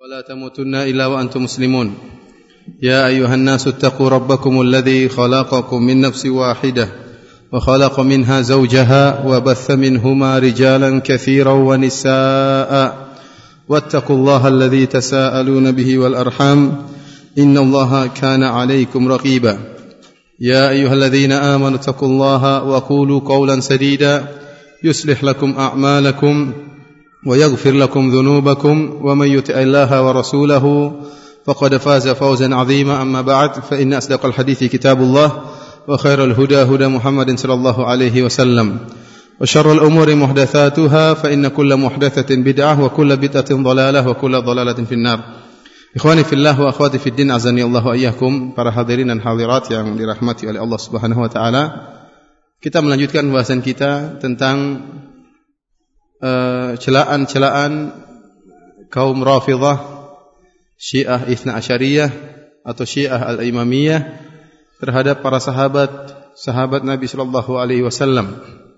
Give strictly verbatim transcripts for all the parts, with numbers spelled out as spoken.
ولا تموتن إلا وأنتم مسلمون يا أيها الناس اتقوا ربكم الذي خلقكم من نفس واحدة وخلق منها زوجها وبث منهما رجالا كثيرا ونساء واتقوا الله الذي تساءلون به والأرحام إن الله كان عليكم رقيبا يا أيها الذين آمنوا اتقوا الله وقولوا قولا سديدا يصلح لكم أعمالكم ويغفر لكم ذنوبكم ومن يطع الله ورسوله فقد فاز فوزا عظيما أما بعد فإن أصدق الحديث كتاب الله وخير الهدى هدى محمد صلى الله عليه وسلم وشر الأمور محدثاتها فإن كل محدثة بدعة وكل بدعة ضلالة وكل ضلالة في النار. Ikhwani fillah wa akhwati fid din azani Allah wa iyyakum, para hadirin dan hadirat yang dirahmati oleh Allah Subhanahu wa taala. Kita melanjutkan bahasan kita tentang uh, celaan-celaan kaum Rafidhah, Syiah Itsna Asyariyah atau Syiah Al-Imamiyah terhadap para sahabat sahabat Nabi sallallahu alaihi wasallam.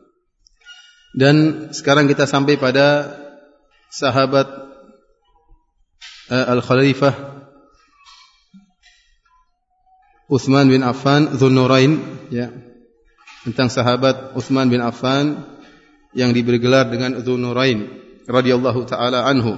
Dan sekarang kita sampai pada sahabat Al-Khalifah Utsman bin Affan Dzun-Nurain, ya, tentang sahabat Utsman bin Affan yang diberi gelar dengan Dzun-Nurain radhiyallahu taala anhu.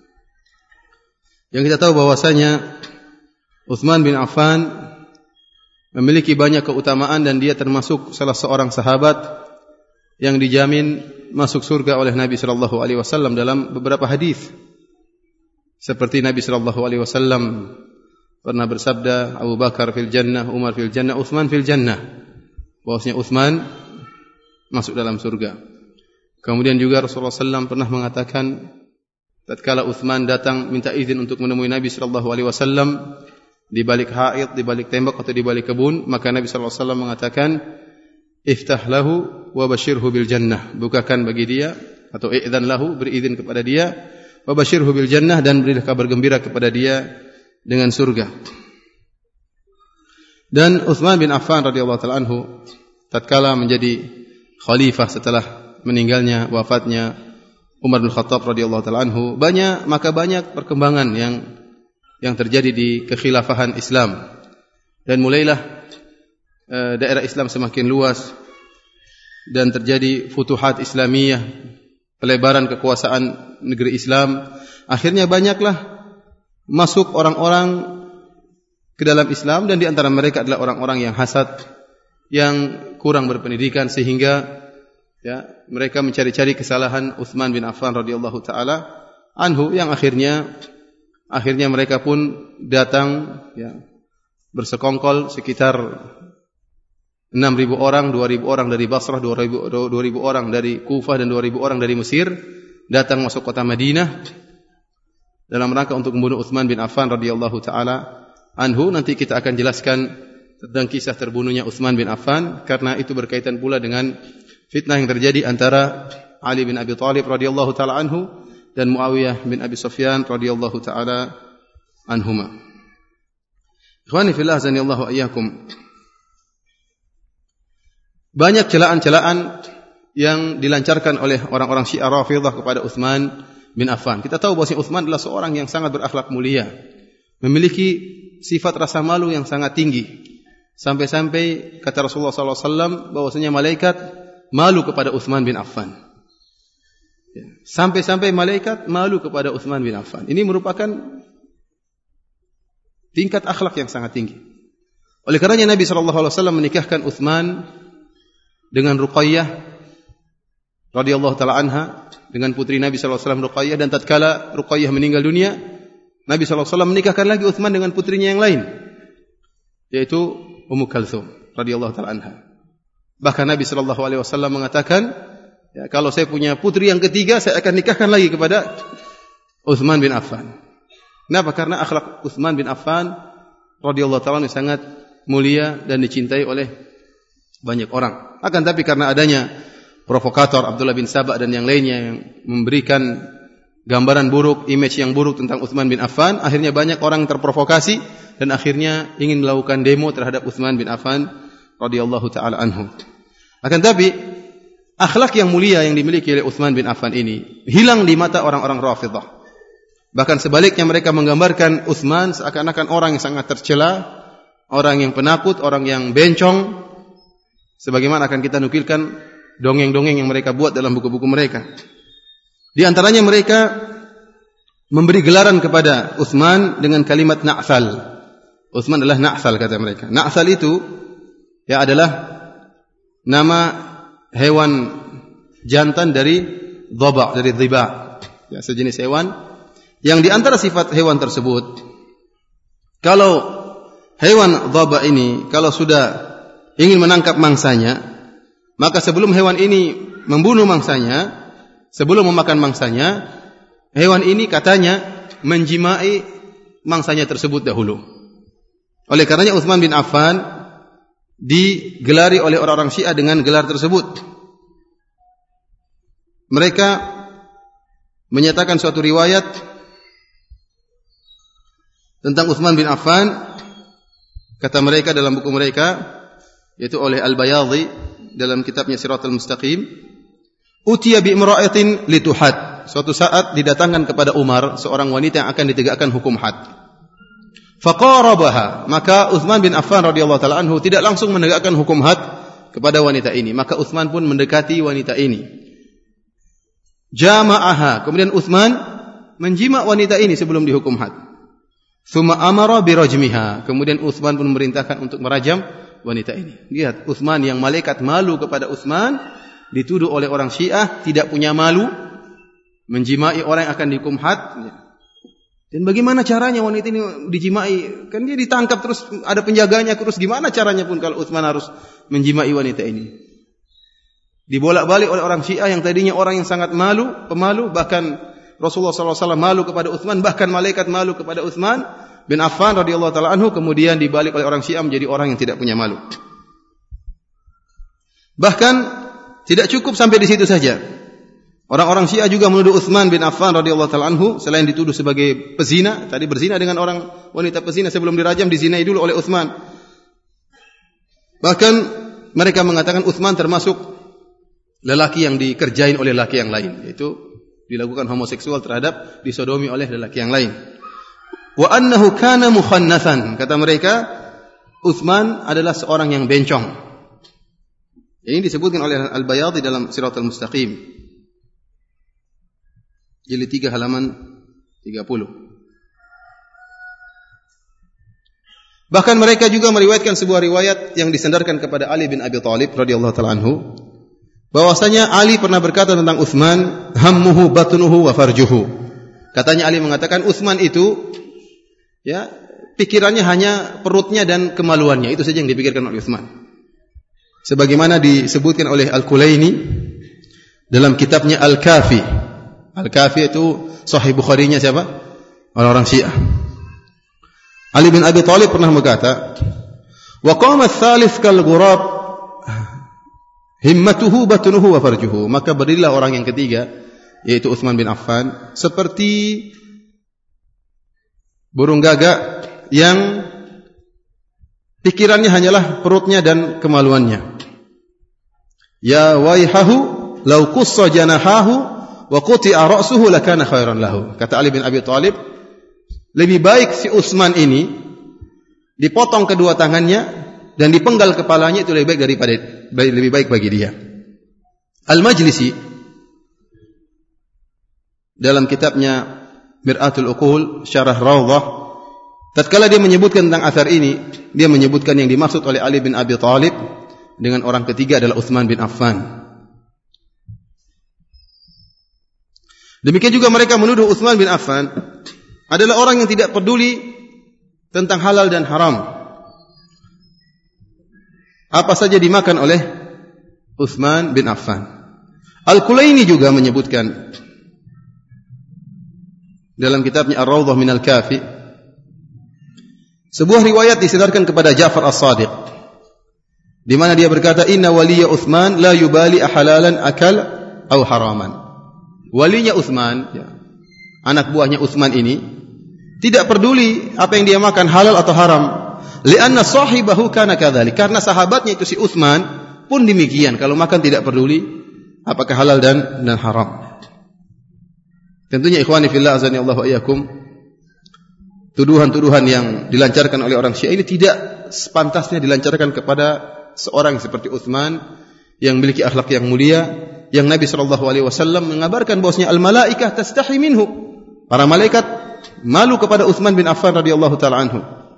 Yang kita tahu bahwasanya Utsman bin Affan memiliki banyak keutamaan dan dia termasuk salah seorang sahabat yang dijamin masuk surga oleh Nabi sallallahu alaihi wasallam dalam beberapa hadis. Seperti Nabi sallallahu alaihi wasallam pernah bersabda, Abu Bakar fil jannah, Umar fil jannah, Utsman fil jannah. Bahwasanya Utsman masuk dalam surga. Kemudian juga Rasulullah sallallahu alaihi wasallam pernah mengatakan, tatkala Utsman datang minta izin untuk menemui Nabi sallallahu alaihi wasallam di balik haid, di balik tembok atau di balik kebun, maka Nabi sallallahu alaihi wasallam mengatakan, "Iftah lahu wa basyirhu bil jannah." Bukakan bagi dia atau i'dzan lahu, beri izin kepada dia, wa basyirhu bil jannah, dan berilah kabar gembira kepada dia dengan surga. Dan Utsman bin Affan radhiyallahu taala anhu tatkala menjadi khalifah setelah meninggalnya wafatnya Umar bin Khattab radhiyallahu taala anhu, banyak maka banyak perkembangan yang yang terjadi di kekhilafahan Islam. Dan mulailah uh, daerah Islam semakin luas dan terjadi futuhat Islamiyah, pelebaran kekuasaan negeri Islam. Akhirnya banyaklah masuk orang-orang ke dalam Islam, dan di antara mereka adalah orang-orang yang hasad, yang kurang berpendidikan, sehingga ya, mereka mencari-cari kesalahan Utsman bin Affan radhiyallahu taala anhu, yang akhirnya akhirnya mereka pun datang, ya, bersekongkol sekitar enam ribu orang, dua ribu orang dari Basrah, dua ribu orang dari Kufah, dan dua ribu orang dari Mesir datang masuk kota Madinah dalam rangka untuk membunuh Utsman bin Affan radhiyallahu taala anhu. Nanti kita akan jelaskan tentang kisah terbunuhnya Utsman bin Affan, karena itu berkaitan pula dengan fitnah yang terjadi antara Ali bin Abi Thalib radhiyallahu taala anhu dan Muawiyah bin Abi Sufyan radhiyallahu taala anhuma. Ikhwani fillah azanillahu wa iyyakum. Banyak celaan-celaan yang dilancarkan oleh orang-orang Syiah Rafidhah kepada Utsman bin Affan. Kita tahu bahwa Utsman adalah seorang yang sangat berakhlak mulia, memiliki sifat rasa malu yang sangat tinggi. Sampai-sampai kata Rasulullah sallallahu alaihi wasallam bahwasanya malaikat malu kepada Utsman bin Affan. Sampai-sampai malaikat malu kepada Utsman bin Affan. Ini merupakan tingkat akhlak yang sangat tinggi. Oleh karenanya Nabi sallallahu alaihi wasallam menikahkan Utsman dengan Ruqayyah radhiyallahu taala anha, dengan putri Nabi sallallahu alaihi wasallam Ruqayyah, dan tatkala Ruqayyah meninggal dunia, Nabi sallallahu alaihi wasallam menikahkan lagi Utsman dengan putrinya yang lain, yaitu Ummu Kalthum radhiyallahu taala anha. Bahkan Nabi sallallahu alaihi wasallam mengatakan, ya, kalau saya punya putri yang ketiga, saya akan nikahkan lagi kepada Utsman bin Affan. Kenapa? Karena akhlak Utsman bin Affan radhiyallahu taala sangat mulia dan dicintai oleh banyak orang. Akan tapi karena adanya provokator Abdullah bin Sabah dan yang lainnya yang memberikan gambaran buruk, image yang buruk tentang Utsman bin Affan, akhirnya banyak orang terprovokasi dan akhirnya ingin melakukan demo terhadap Utsman bin Affan radhiyallahu taala anhu. Akan tapi akhlak yang mulia yang dimiliki oleh Utsman bin Affan ini hilang di mata orang-orang Rafidhah. Bahkan sebaliknya mereka menggambarkan Utsman seakan-akan orang yang sangat tercela, orang yang penakut, orang yang bencong, sebagaimana akan kita nukilkan dongeng-dongeng yang mereka buat dalam buku-buku mereka. Di antaranya mereka memberi gelaran kepada Utsman dengan kalimat Na'sal. Utsman adalah Na'sal kata mereka. Na'sal itu ya adalah nama hewan jantan dari dhaba, dari dhiba. Ya, sejenis hewan yang di antara sifat hewan tersebut, kalau hewan dhaba ini kalau sudah ingin menangkap mangsanya, maka sebelum hewan ini membunuh mangsanya, sebelum memakan mangsanya, hewan ini katanya menjimai mangsanya tersebut dahulu. Oleh karenanya Utsman bin Affan digelari oleh orang-orang Syiah dengan gelar tersebut. Mereka menyatakan suatu riwayat tentang Utsman bin Affan, kata mereka dalam buku mereka, yaitu oleh Al-Bayadhi dalam kitabnya Siratal Mustaqim, utiya bi imra'atin lituhad. Suatu saat didatangkan kepada Umar seorang wanita yang akan ditegakkan hukum had. Faqarabaha, maka Utsman bin Affan radhiyallahu taala anhu tidak langsung menegakkan hukum had kepada wanita ini, maka Utsman pun mendekati wanita ini. Jama'aha, kemudian Utsman menjima wanita ini sebelum dihukum had. Tsumma amara bi rajmiha, kemudian Utsman pun memerintahkan untuk merajam wanita ini. Lihat, Utsman yang malaikat malu kepada Utsman dituduh oleh orang Syiah tidak punya malu menjimai orang yang akan dihukum had. Dan bagaimana caranya wanita ini dijimai? Kan dia ditangkap terus ada penjaganya, terus gimana caranya pun kalau Utsman harus menjimai wanita ini? Dibolak-balik oleh orang Syiah yang tadinya orang yang sangat malu, pemalu, bahkan Rasulullah sallallahu alaihi wasallam malu kepada Utsman, bahkan malaikat malu kepada Utsman bin Affan radhiyallahu taala anhu, kemudian dibalik oleh orang Syiah menjadi orang yang tidak punya malu. Bahkan tidak cukup sampai di situ saja. Orang-orang Syiah juga menuduh Utsman bin Affan radhiyallahu taala anhu, selain dituduh sebagai pezina, tadi berzina dengan orang wanita pezina sebelum dirajam, dizinai dulu oleh Utsman. Bahkan mereka mengatakan Utsman termasuk lelaki yang dikerjain oleh lelaki yang lain, yaitu dilakukan homoseksual terhadap, disodomi oleh lelaki yang lain. Wa annahu kana mukhannathan, kata mereka Utsman adalah seorang yang bencong. Ini disebutkan oleh Al-Bayadhi dalam Siratal Mustaqim, jilid tiga halaman tiga puluh. Bahkan mereka juga meriwayatkan sebuah riwayat yang disandarkan kepada Ali bin Abi Thalib radhiyallahu taala anhu, bahwasanya Ali pernah berkata tentang Utsman, hammuhu batnuhu wa farjuhu. Katanya Ali mengatakan Utsman itu ya pikirannya hanya perutnya dan kemaluannya, itu saja yang dipikirkan oleh Utsman. Sebagaimana disebutkan oleh Al-Kulaini dalam kitabnya Al-Kafi. Al-Kafi itu Sahih Bukhari-nya siapa? Orang-orang Syiah. Ali bin Abi Thalib pernah berkata, wa qama ats-tsalits kal ghurab himmatuhu batnuhu wa farjuhu. Maka berdirilah orang yang ketiga, yaitu Utsman bin Affan, seperti burung gagak yang pikirannya hanyalah perutnya dan kemaluannya. Ya waihahu law qussa janahahu wa quti'a ra'suhu lakana khairan lahu. Kata Ali bin Abi Thalib, lebih baik si Utsman ini dipotong kedua tangannya dan dipenggal kepalanya, itu lebih baik daripada lebih baik bagi dia. Al-Majlisi dalam kitabnya Mir'atul Uqul Syarah Rawdah, tatkala dia menyebutkan tentang athar ini, dia menyebutkan yang dimaksud oleh Ali bin Abi Thalib dengan orang ketiga adalah Utsman bin Affan. Demikian juga mereka menuduh Utsman bin Affan adalah orang yang tidak peduli tentang halal dan haram. Apa saja dimakan oleh Utsman bin Affan. Al-Kulaini juga menyebutkan dalam kitabnya Ar-Rawdah min Al-Kafi sebuah riwayat disandarkan kepada Ja'far As-Shadiq, di mana dia berkata, inna waliya Utsman la yubali ahalalan akal atau haraman. Walinya Utsman, ya, anak buahnya Utsman ini tidak peduli apa yang dia makan halal atau haram. Lianna sahibahu kana kadzalik, karena sahabatnya itu si Utsman pun demikian, kalau makan tidak peduli apakah halal dan dan haram. Tentunya ikhwani fillah azani Allah wa iyyakum, tuduhan-tuduhan yang dilancarkan oleh orang Syiah ini tidak sepantasnya dilancarkan kepada seorang seperti Utsman yang memiliki akhlak yang mulia, yang Nabi sallallahu alaihi wasallam mengabarkan bahwasanya al-malaikah tastahi minhu. Para malaikat malu kepada Utsman bin Affan radhiyallahu taala anhu.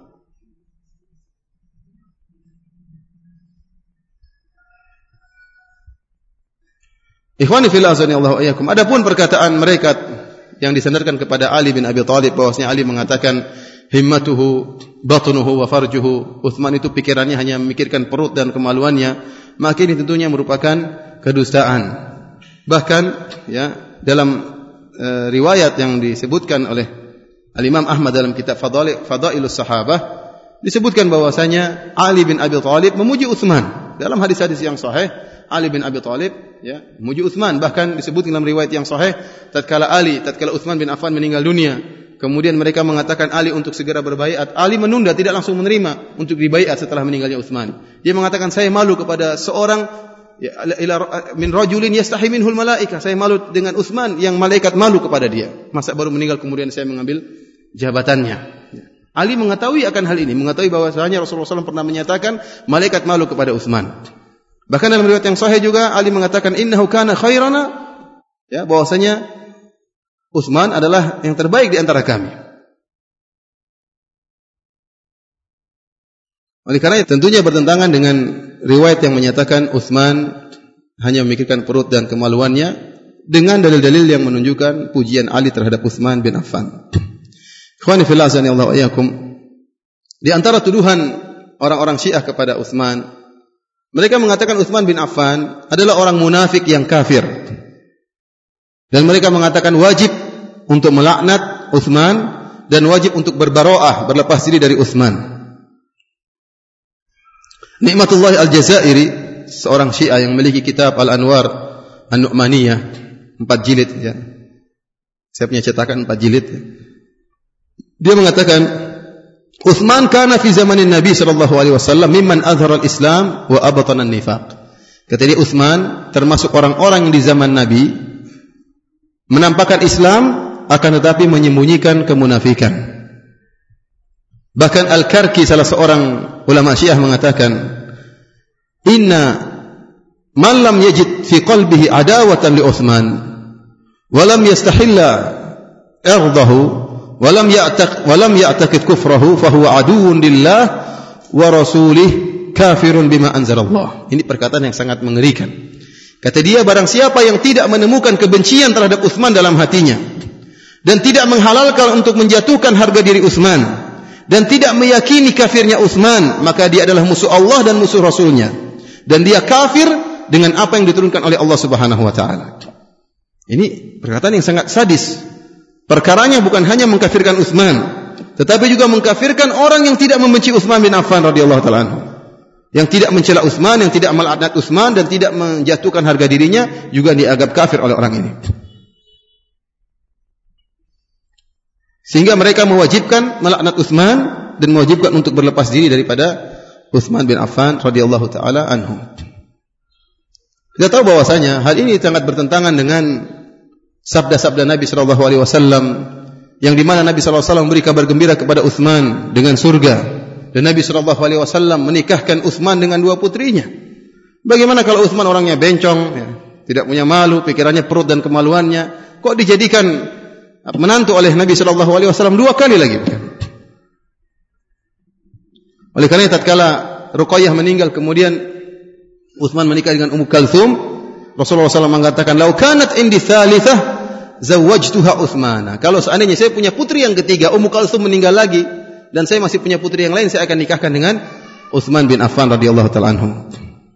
Ikhwani fillah azani Allah wa iyyakum, adapun perkataan mereka yang disandarkan kepada Ali bin Abi Thalib bahwasanya Ali mengatakan himmatuhu batnuhu wa farjuhu, Utsman itu pikirannya hanya memikirkan perut dan kemaluannya, maka ini tentunya merupakan kedustaan. Bahkan ya dalam e, riwayat yang disebutkan oleh Al-Imam Ahmad dalam kitab Fadail Fadailus Sahabah disebutkan bahwasanya Ali bin Abi Thalib memuji Utsman. Dalam hadis-hadis yang sahih, Ali bin Abi Thalib ya memuji Utsman, bahkan disebut dalam riwayat yang sahih tatkala Ali tatkala Utsman bin Affan meninggal dunia, kemudian mereka mengatakan Ali untuk segera berbaiat, Ali menunda, tidak langsung menerima untuk dibaiat setelah meninggalnya Utsman. Dia mengatakan, saya malu kepada seorang ya, ila min rajulin yastahi minhul malaikah, saya malu dengan Utsman yang malaikat malu kepada dia, masa baru meninggal kemudian saya mengambil jabatannya. Ali mengetahui akan hal ini, mengetahui bahwasanya Rasulullah shallallahu alaihi wasallam pernah menyatakan malaikat malu kepada Utsman. Bahkan dalam riwayat yang sahih juga Ali mengatakan innahu kana khairana, ya bahwasanya Utsman adalah yang terbaik di antara kami. Oleh karena itu tentunya bertentangan dengan riwayat yang menyatakan Utsman hanya memikirkan perut dan kemaluannya dengan dalil-dalil yang menunjukkan pujian Ali terhadap Utsman bin Affan. Ikhwani fillah azani Allah wa iyyakum, di antara tuduhan orang-orang Syiah kepada Utsman, mereka mengatakan Utsman bin Affan adalah orang munafik yang kafir. Dan mereka mengatakan wajib untuk melaknat Utsman dan wajib untuk berbaroah, berlepas diri dari Utsman. Nikmatullah Al-Jazairi, seorang Syiah yang memiliki kitab Al-Anwar An-Nu'maniyah, empat jilid ya. Saya punya cetakan empat jilid. Ya. Dia mengatakan Utsman kana fi zamanin Nabi sallallahu alaihi wasallam mimman azhara al-Islam wa abtana an-nifaq. Kata dia Utsman termasuk orang-orang yang di zaman Nabi menampakkan Islam akan tetapi menyembunyikan kemunafikan. Bahkan Al-Karki salah seorang ulama Syiah mengatakan, "Inna man lam yajid fi qalbihi adawatan li Utsman wa lam yastahilla irdahu walam ya'taq walam ya'taqid kufrahu fahuwa aduwwun lillah wa rasulih kafirun bima anzalallah." Ini perkataan yang sangat mengerikan. Kata dia, barang siapa yang tidak menemukan kebencian terhadap Utsman dalam hatinya dan tidak menghalalkan untuk menjatuhkan harga diri Utsman dan tidak meyakini kafirnya Utsman, maka dia adalah musuh Allah dan musuh Rasulnya, dan dia kafir dengan apa yang diturunkan oleh Allah Subhanahu wa taala. Ini perkataan yang sangat sadis. Perkaranya bukan hanya mengkafirkan Utsman, tetapi juga mengkafirkan orang yang tidak membenci Utsman bin Affan radhiyallahu taala anhu, yang tidak mencela Utsman, yang tidak melaknat Utsman dan tidak menjatuhkan harga dirinya, juga dianggap kafir oleh orang ini. Sehingga mereka mewajibkan melaknat Utsman dan mewajibkan untuk berlepas diri daripada Utsman bin Affan radhiyallahu taala anhu. Kita tahu bahwasanya hal ini sangat bertentangan dengan sabda-sabda Nabi sallallahu alaihi wasallam yang di mana Nabi sallallahu alaihi wasallam memberi kabar gembira kepada Utsman dengan surga, dan Nabi sallallahu alaihi wasallam menikahkan Utsman dengan dua putrinya. Bagaimana kalau Utsman orangnya bencong, ya, tidak punya malu, pikirannya perut dan kemaluannya, kok dijadikan menantu oleh Nabi sallallahu alaihi wasallam dua kali lagi? Oleh karena itu tatkala Ruqayyah meninggal kemudian Utsman menikah dengan Ummu Kalthum, Rasulullah sallallahu alaihi wasallam mengatakan, "Lau kanat indi tsalitsah zawwajtuha Utsmana." Kalau seandainya saya punya putri yang ketiga, Ummu Kalthum meninggal lagi dan saya masih punya putri yang lain, saya akan nikahkan dengan Utsman bin Affan radhiyallahu taala anhu.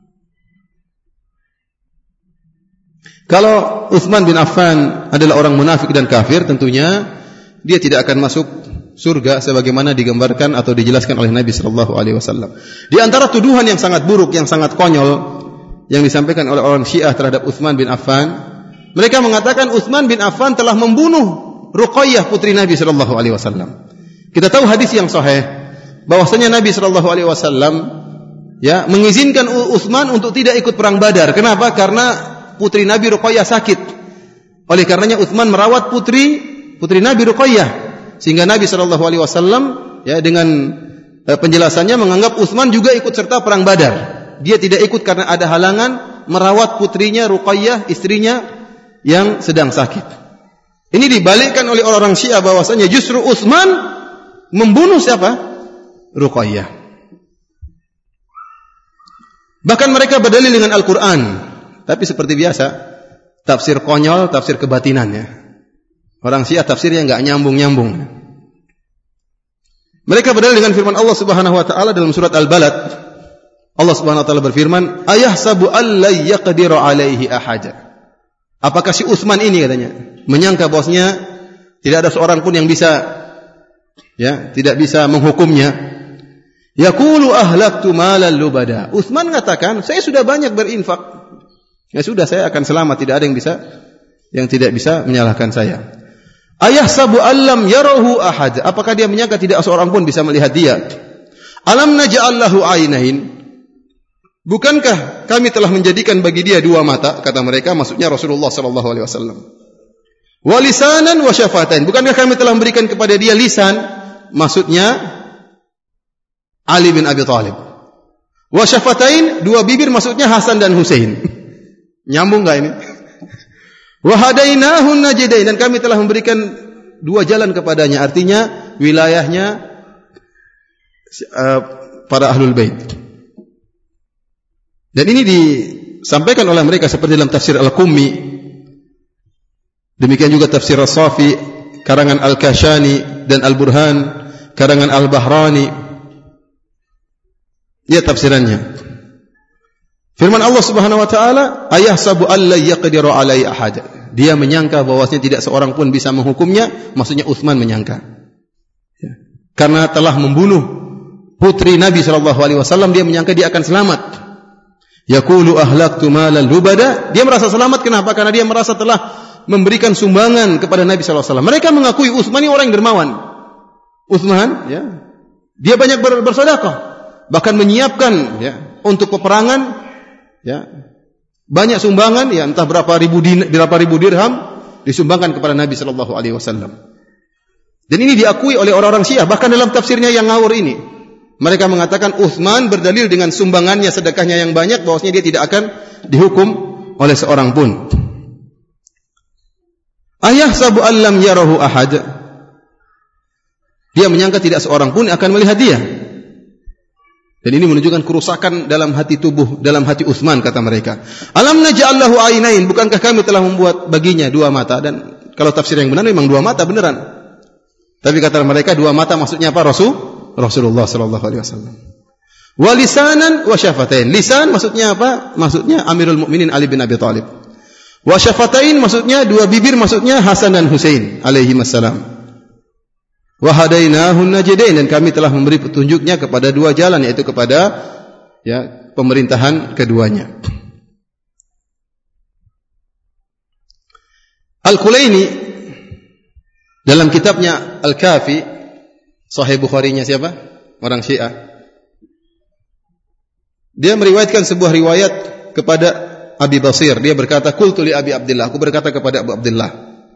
Kalau Utsman bin Affan adalah orang munafik dan kafir, tentunya dia tidak akan masuk surga sebagaimana digambarkan atau dijelaskan oleh Nabi sallallahu alaihi wasallam. Di antara tuduhan yang sangat buruk, yang sangat konyol yang disampaikan oleh orang Syiah terhadap Utsman bin Affan, mereka mengatakan Utsman bin Affan telah membunuh Ruqayyah putri Nabi sallallahu alaihi wasallam. Kita tahu hadis yang sahih bahwasanya Nabi sallallahu alaihi wasallam ya mengizinkan Utsman untuk tidak ikut perang Badar. Kenapa? Karena putri Nabi Ruqayyah sakit. Oleh karenanya Utsman merawat putri putri Nabi Ruqayyah, sehingga Nabi sallallahu alaihi wasallam ya dengan eh, penjelasannya menganggap Utsman juga ikut serta perang Badar. Dia tidak ikut karena ada halangan merawat putrinya Ruqayyah, istrinya yang sedang sakit. Ini dibalikkan oleh orang Syiah bahwasanya justru Utsman membunuh siapa? Ruqayyah. Bahkan mereka berdalil dengan Al-Quran. Tapi seperti biasa, tafsir konyol, tafsir kebatinan ya. Orang Syiah tafsirnya enggak nyambung-nyambung. Mereka berdalil dengan firman Allah Subhanahu wa taala dalam surat Al-Balad. Allah Subhanahu wa taala berfirman, "Ayahsabu alla yaqdiru alaihi ahad." Apakah si Utsman ini katanya menyangka bahwasanya tidak ada seorang pun yang bisa ya, tidak bisa menghukumnya. Yaqulu ahlaktu malan lubada. Utsman mengatakan, saya sudah banyak berinfak. Ya sudah, saya akan selamat, tidak ada yang bisa yang tidak bisa menyalahkan saya. Ayahsabu allam yarahu ahad. Apakah dia menyangka tidak seorang pun bisa melihat dia? Alam naj'al lahu ainain. Bukankah kami telah menjadikan bagi dia dua mata, kata mereka, maksudnya Rasulullah sallallahu alaihi wasallam. Wa lisanan wa syafatain. Bukankah kami telah memberikan kepada dia lisan, maksudnya Ali bin Abi Thalib. Wa syafatain, dua bibir, maksudnya Hasan dan Husain. Nyambung enggak ini? Wa hadainahu najdain, dan kami telah memberikan dua jalan kepadanya, artinya wilayahnya uh, para ahlul bait. Dan ini disampaikan oleh mereka seperti dalam tafsir Al-Qummi. Demikian juga tafsir As-Safi karangan Al-Kashani dan Al-Burhan karangan Al-Bahrani. Ya tafsirannya. Firman Allah Subhanahu wa taala, "Ayahsabu alla yaqdiru alai ahad." Dia menyangka bahwasanya tidak seorang pun bisa menghukumnya, maksudnya Utsman menyangka. Ya. Karena telah membunuh putri Nabi sallallahu alaihi wasallam, dia menyangka dia akan selamat. Yaqulu ahlaktu malan lubada. Dia merasa selamat, kenapa? Karena dia merasa telah memberikan sumbangan kepada Nabi sallallahu alaihi wasallam. Mereka mengakui Utsman ini orang yang dermawan. Utsman, ya, dia banyak bersedekah, bahkan menyiapkan, ya, untuk peperangan, ya, banyak sumbangan, ya, entah berapa ribu din, berapa ribu dirham disumbangkan kepada Nabi sallallahu alaihi wasallam. Dan ini diakui oleh orang-orang Syiah, bahkan dalam tafsirnya yang ngawur ini. Mereka mengatakan Utsman berdalil dengan sumbangannya, sedekahnya yang banyak, bahwasanya dia tidak akan dihukum oleh seorang pun. Ayahsabu allam yarahu ahad. Dia menyangka tidak seorang pun akan melihat dia. Dan ini menunjukkan kerusakan dalam hati tubuh, dalam hati Utsman, kata mereka. Alam naj'al lahu ainain, bukankah kami telah membuat baginya dua mata? Dan kalau tafsir yang benar memang dua mata beneran. Tapi kata mereka dua mata maksudnya apa? Rasul Rasulullah sallallahu alaihi wasallam. Wa lisanan wa syafatain. Lisan maksudnya apa? Maksudnya Amirul Mukminin Ali bin Abi Thalib. Wa syafatain maksudnya dua bibir, maksudnya Hasan dan Husain alaihi wassalam. Wa hadainahu najdain, dan kami telah memberi petunjuknya kepada dua jalan, yaitu kepada, ya, pemerintahan keduanya. Al-Kulaini dalam kitabnya Al-Kafi, Sahih Bukhari-nya siapa? Orang Syiah. Dia meriwayatkan sebuah riwayat kepada Abi Basir. Dia berkata, "Qultu li Abi Abdullah." Aku berkata kepada Abu Abdullah,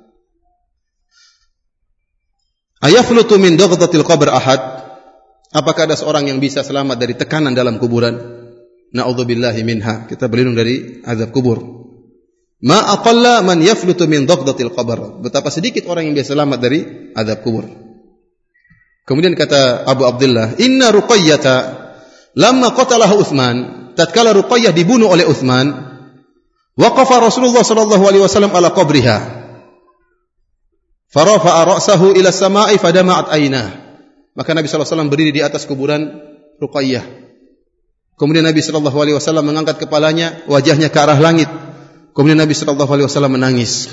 "Ayaflutu min daghdatil qabr ahad?" Apakah ada seorang yang bisa selamat dari tekanan dalam kuburan? Na'udzubillahi minha. Kita berlindung dari azab kubur. Ma aqalla man yaflutu min daghdatil qabr. Betapa sedikit orang yang bisa selamat dari azab kubur. Kemudian kata Abu Abdullah, "Inna Ruqayyata lamma qatalahu Utsman." Tatkala Ruqayyah dibunuh oleh Utsman, waqafa Rasulullah sallallahu alaihi wasallam ala qabriha. Farafa'a ra'sahu ila as-sama'i fadama'at aynah. Maka Nabi sallallahu alaihi wasallam berdiri di atas kuburan Ruqayyah. Kemudian Nabi sallallahu alaihi wasallam mengangkat kepalanya, wajahnya ke arah langit. Kemudian Nabi sallallahu alaihi wasallam menangis.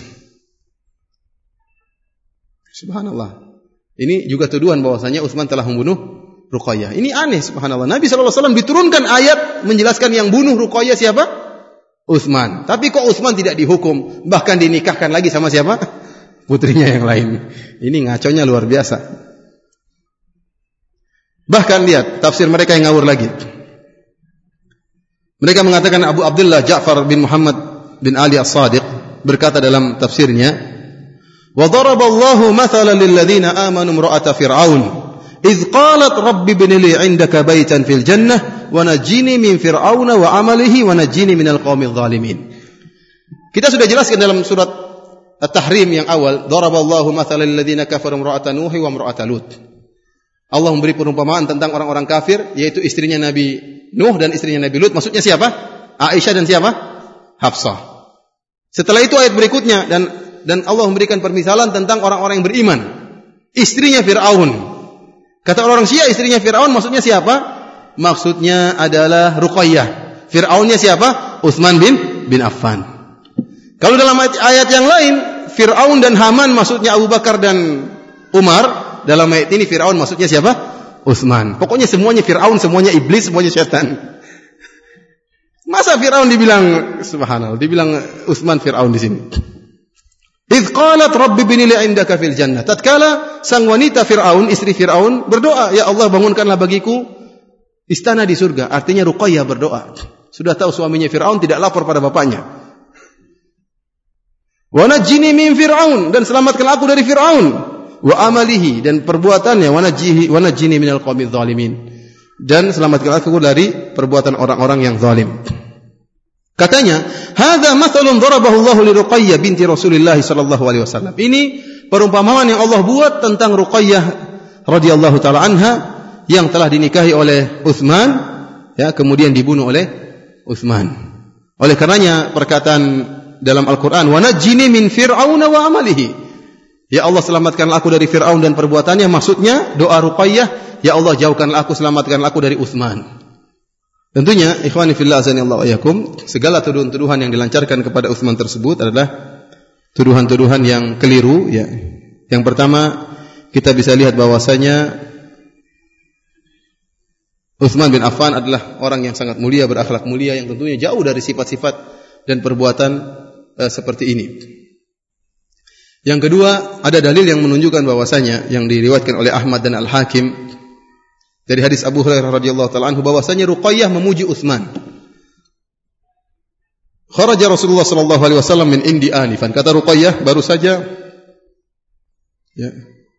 Subhanallah. Ini juga tuduhan bahwasanya Utsman telah membunuh Ruqayyah. Ini aneh, subhanallah. Nabi sallallahu alaihi wasallam diturunkan ayat menjelaskan yang bunuh Ruqayyah siapa? Utsman. Tapi kok Utsman tidak dihukum, bahkan dinikahkan lagi sama siapa? Putrinya yang lain. Ini ngaconya luar biasa. Bahkan lihat tafsir mereka yang ngawur lagi. Mereka mengatakan Abu Abdullah Ja'far bin Muhammad bin Ali As-Sadiq berkata dalam tafsirnya, "Wa daraballahu mathalan lil ladzina amanu imra'ata fir'aun, idz qalat rabbi ibn li 'indaka baitan fil jannah wa najjini min fir'auna wa 'amalihi wa najjini minal qaumidz zalimin." Kita sudah jelaskan dalam surat At-Tahrim yang awal, "Daraballahu mathalan lil ladzina kafaru imra'ata nuhi wa imra'ata lut." Allah memberi perumpamaan tentang orang-orang kafir, yaitu istrinya Nabi Nuh dan istrinya Nabi Lut. Maksudnya siapa? Aisyah dan siapa? Hafsah. Setelah itu ayat berikutnya, dan dan Allah memberikan permisalan tentang orang-orang yang beriman. Istrinya Fir'aun. Kata orang Syiah, istrinya Fir'aun maksudnya siapa? Maksudnya adalah Ruqayyah. Fir'aunnya siapa? Utsman bin bin Affan. Kalau dalam ayat, ayat yang lain, Fir'aun dan Haman maksudnya Abu Bakar dan Umar. Dalam ayat ini Fir'aun maksudnya siapa? Utsman. Pokoknya semuanya Fir'aun, semuanya iblis, semuanya syaitan. Masa Fir'aun dibilang, subhanallah, dibilang Utsman Fir'aun di sini. Idz qalat rabbi ibn li 'indaka fil jannah. Tatkala sang wanita Fir'aun, istri Fir'aun berdoa, "Ya Allah, bangunkanlah bagiku istana di surga." Artinya Ruqayyah berdoa. Sudah tahu suaminya Fir'aun tidak lapor pada bapaknya. "Wa najjini min Fir'aun," dan selamatkan aku dari Fir'aun. "Wa amalihi," dan perbuatannya, "wa najjihi wa najjini minal qaumidz zalimin," dan selamatkan aku dari perbuatan orang-orang yang zalim. Katanya, "Hadza mathalun darabahu Allahu li Ruqayyah binti Rasulillah sallallahu alaihi wasallam." Ini perumpamaan yang Allah buat tentang Ruqayyah radhiyallahu taala anha yang telah dinikahi oleh Utsman, ya, kemudian dibunuh oleh Utsman. Oleh karenanya perkataan dalam Al-Qur'an, "Wa najjini min fir'auna wa amalihi." Ya Allah, selamatkanlah aku dari Fir'aun dan perbuatannya. Maksudnya doa Ruqayyah, ya Allah jauhkanlah aku, selamatkanlah aku dari Utsman. Tentunya ikhwani fillah azanillahu wa iyyakum, segala tuduhan-tuduhan yang dilancarkan kepada Utsman tersebut adalah tuduhan-tuduhan yang keliru, ya. Yang pertama, kita bisa lihat bahwasanya Utsman bin Affan adalah orang yang sangat mulia, berakhlak mulia, yang tentunya jauh dari sifat-sifat dan perbuatan uh, seperti ini. Yang kedua, ada dalil yang menunjukkan bahwasanya yang diriwayatkan oleh Ahmad dan Al-Hakim dari hadis Abu Hurairah radhiyallahu taala anhu bahwasanya Ruqayyah memuji Utsman. Kharaja Rasulullah sallallahu alaihi wasallam min indi anifan. Kata Ruqayyah, baru saja ya,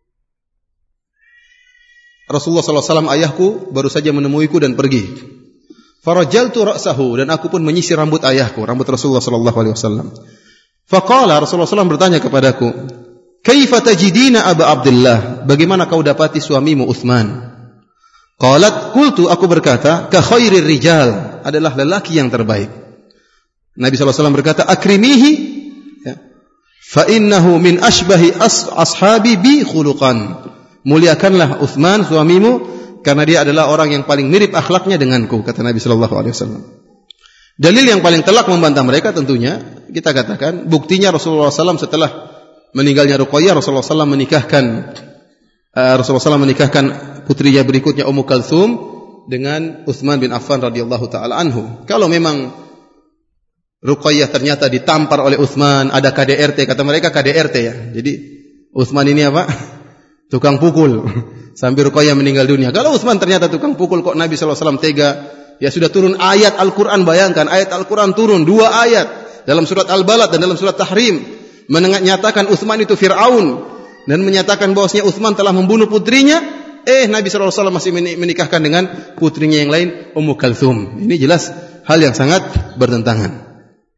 Rasulullah sallallahu alaihi wasallam, ayahku, baru saja menemuiku dan pergi. Farajaltu ra'sahu, dan aku pun menyisir rambut ayahku, rambut Rasulullah sallallahu alaihi wasallam. Faqala, Rasulullah sallallahu alaihi wasallam bertanya kepadaku, "Kaifa tajidina Aba Abdullah?" Bagaimana kau dapati suamimu Utsman? Qalat, qultu, aku berkata, "Ka khairir rijal," adalah lelaki yang terbaik. Nabi sallallahu alaihi wasallam berkata, "Akrimihi, ya, fa innahu min ashbahi as ashabi bi khuluqan." Muliakanlah Utsman suamimu karena dia adalah orang yang paling mirip akhlaknya denganku, kata Nabi sallallahu alaihi wasallam. Dalil yang paling telak membantah mereka tentunya kita katakan buktinya Rasulullah sallallahu alaihi wasallam setelah meninggalnya Ruqayyah, Rasulullah sallallahu alaihi wasallam menikahkan uh, Rasulullah sallallahu alaihi wasallam menikahkan putrinya berikutnya Ummu Kalsum dengan Utsman bin Affan radhiyallahu taala anhu. Kalau memang Ruqayyah ternyata ditampar oleh Utsman, ada K D R T, kata mereka K D R T ya. Jadi Utsman ini apa? Tukang pukul sampai Ruqayyah meninggal dunia. Kalau Utsman ternyata tukang pukul, kok Nabi sallallahu alaihi wasallam tega? Ya sudah turun ayat Al-Quran, bayangkan ayat Al-Quran turun dua ayat dalam surat Al-Balad dan dalam surat Tahrim menyatakan Utsman itu Fir'aun dan menyatakan bahwasanya Utsman telah membunuh putrinya. Eh Nabi sallallahu alaihi wasallam masih menikahkan dengan putrinya yang lain, Ummu Kalsum. Ini jelas hal yang sangat bertentangan.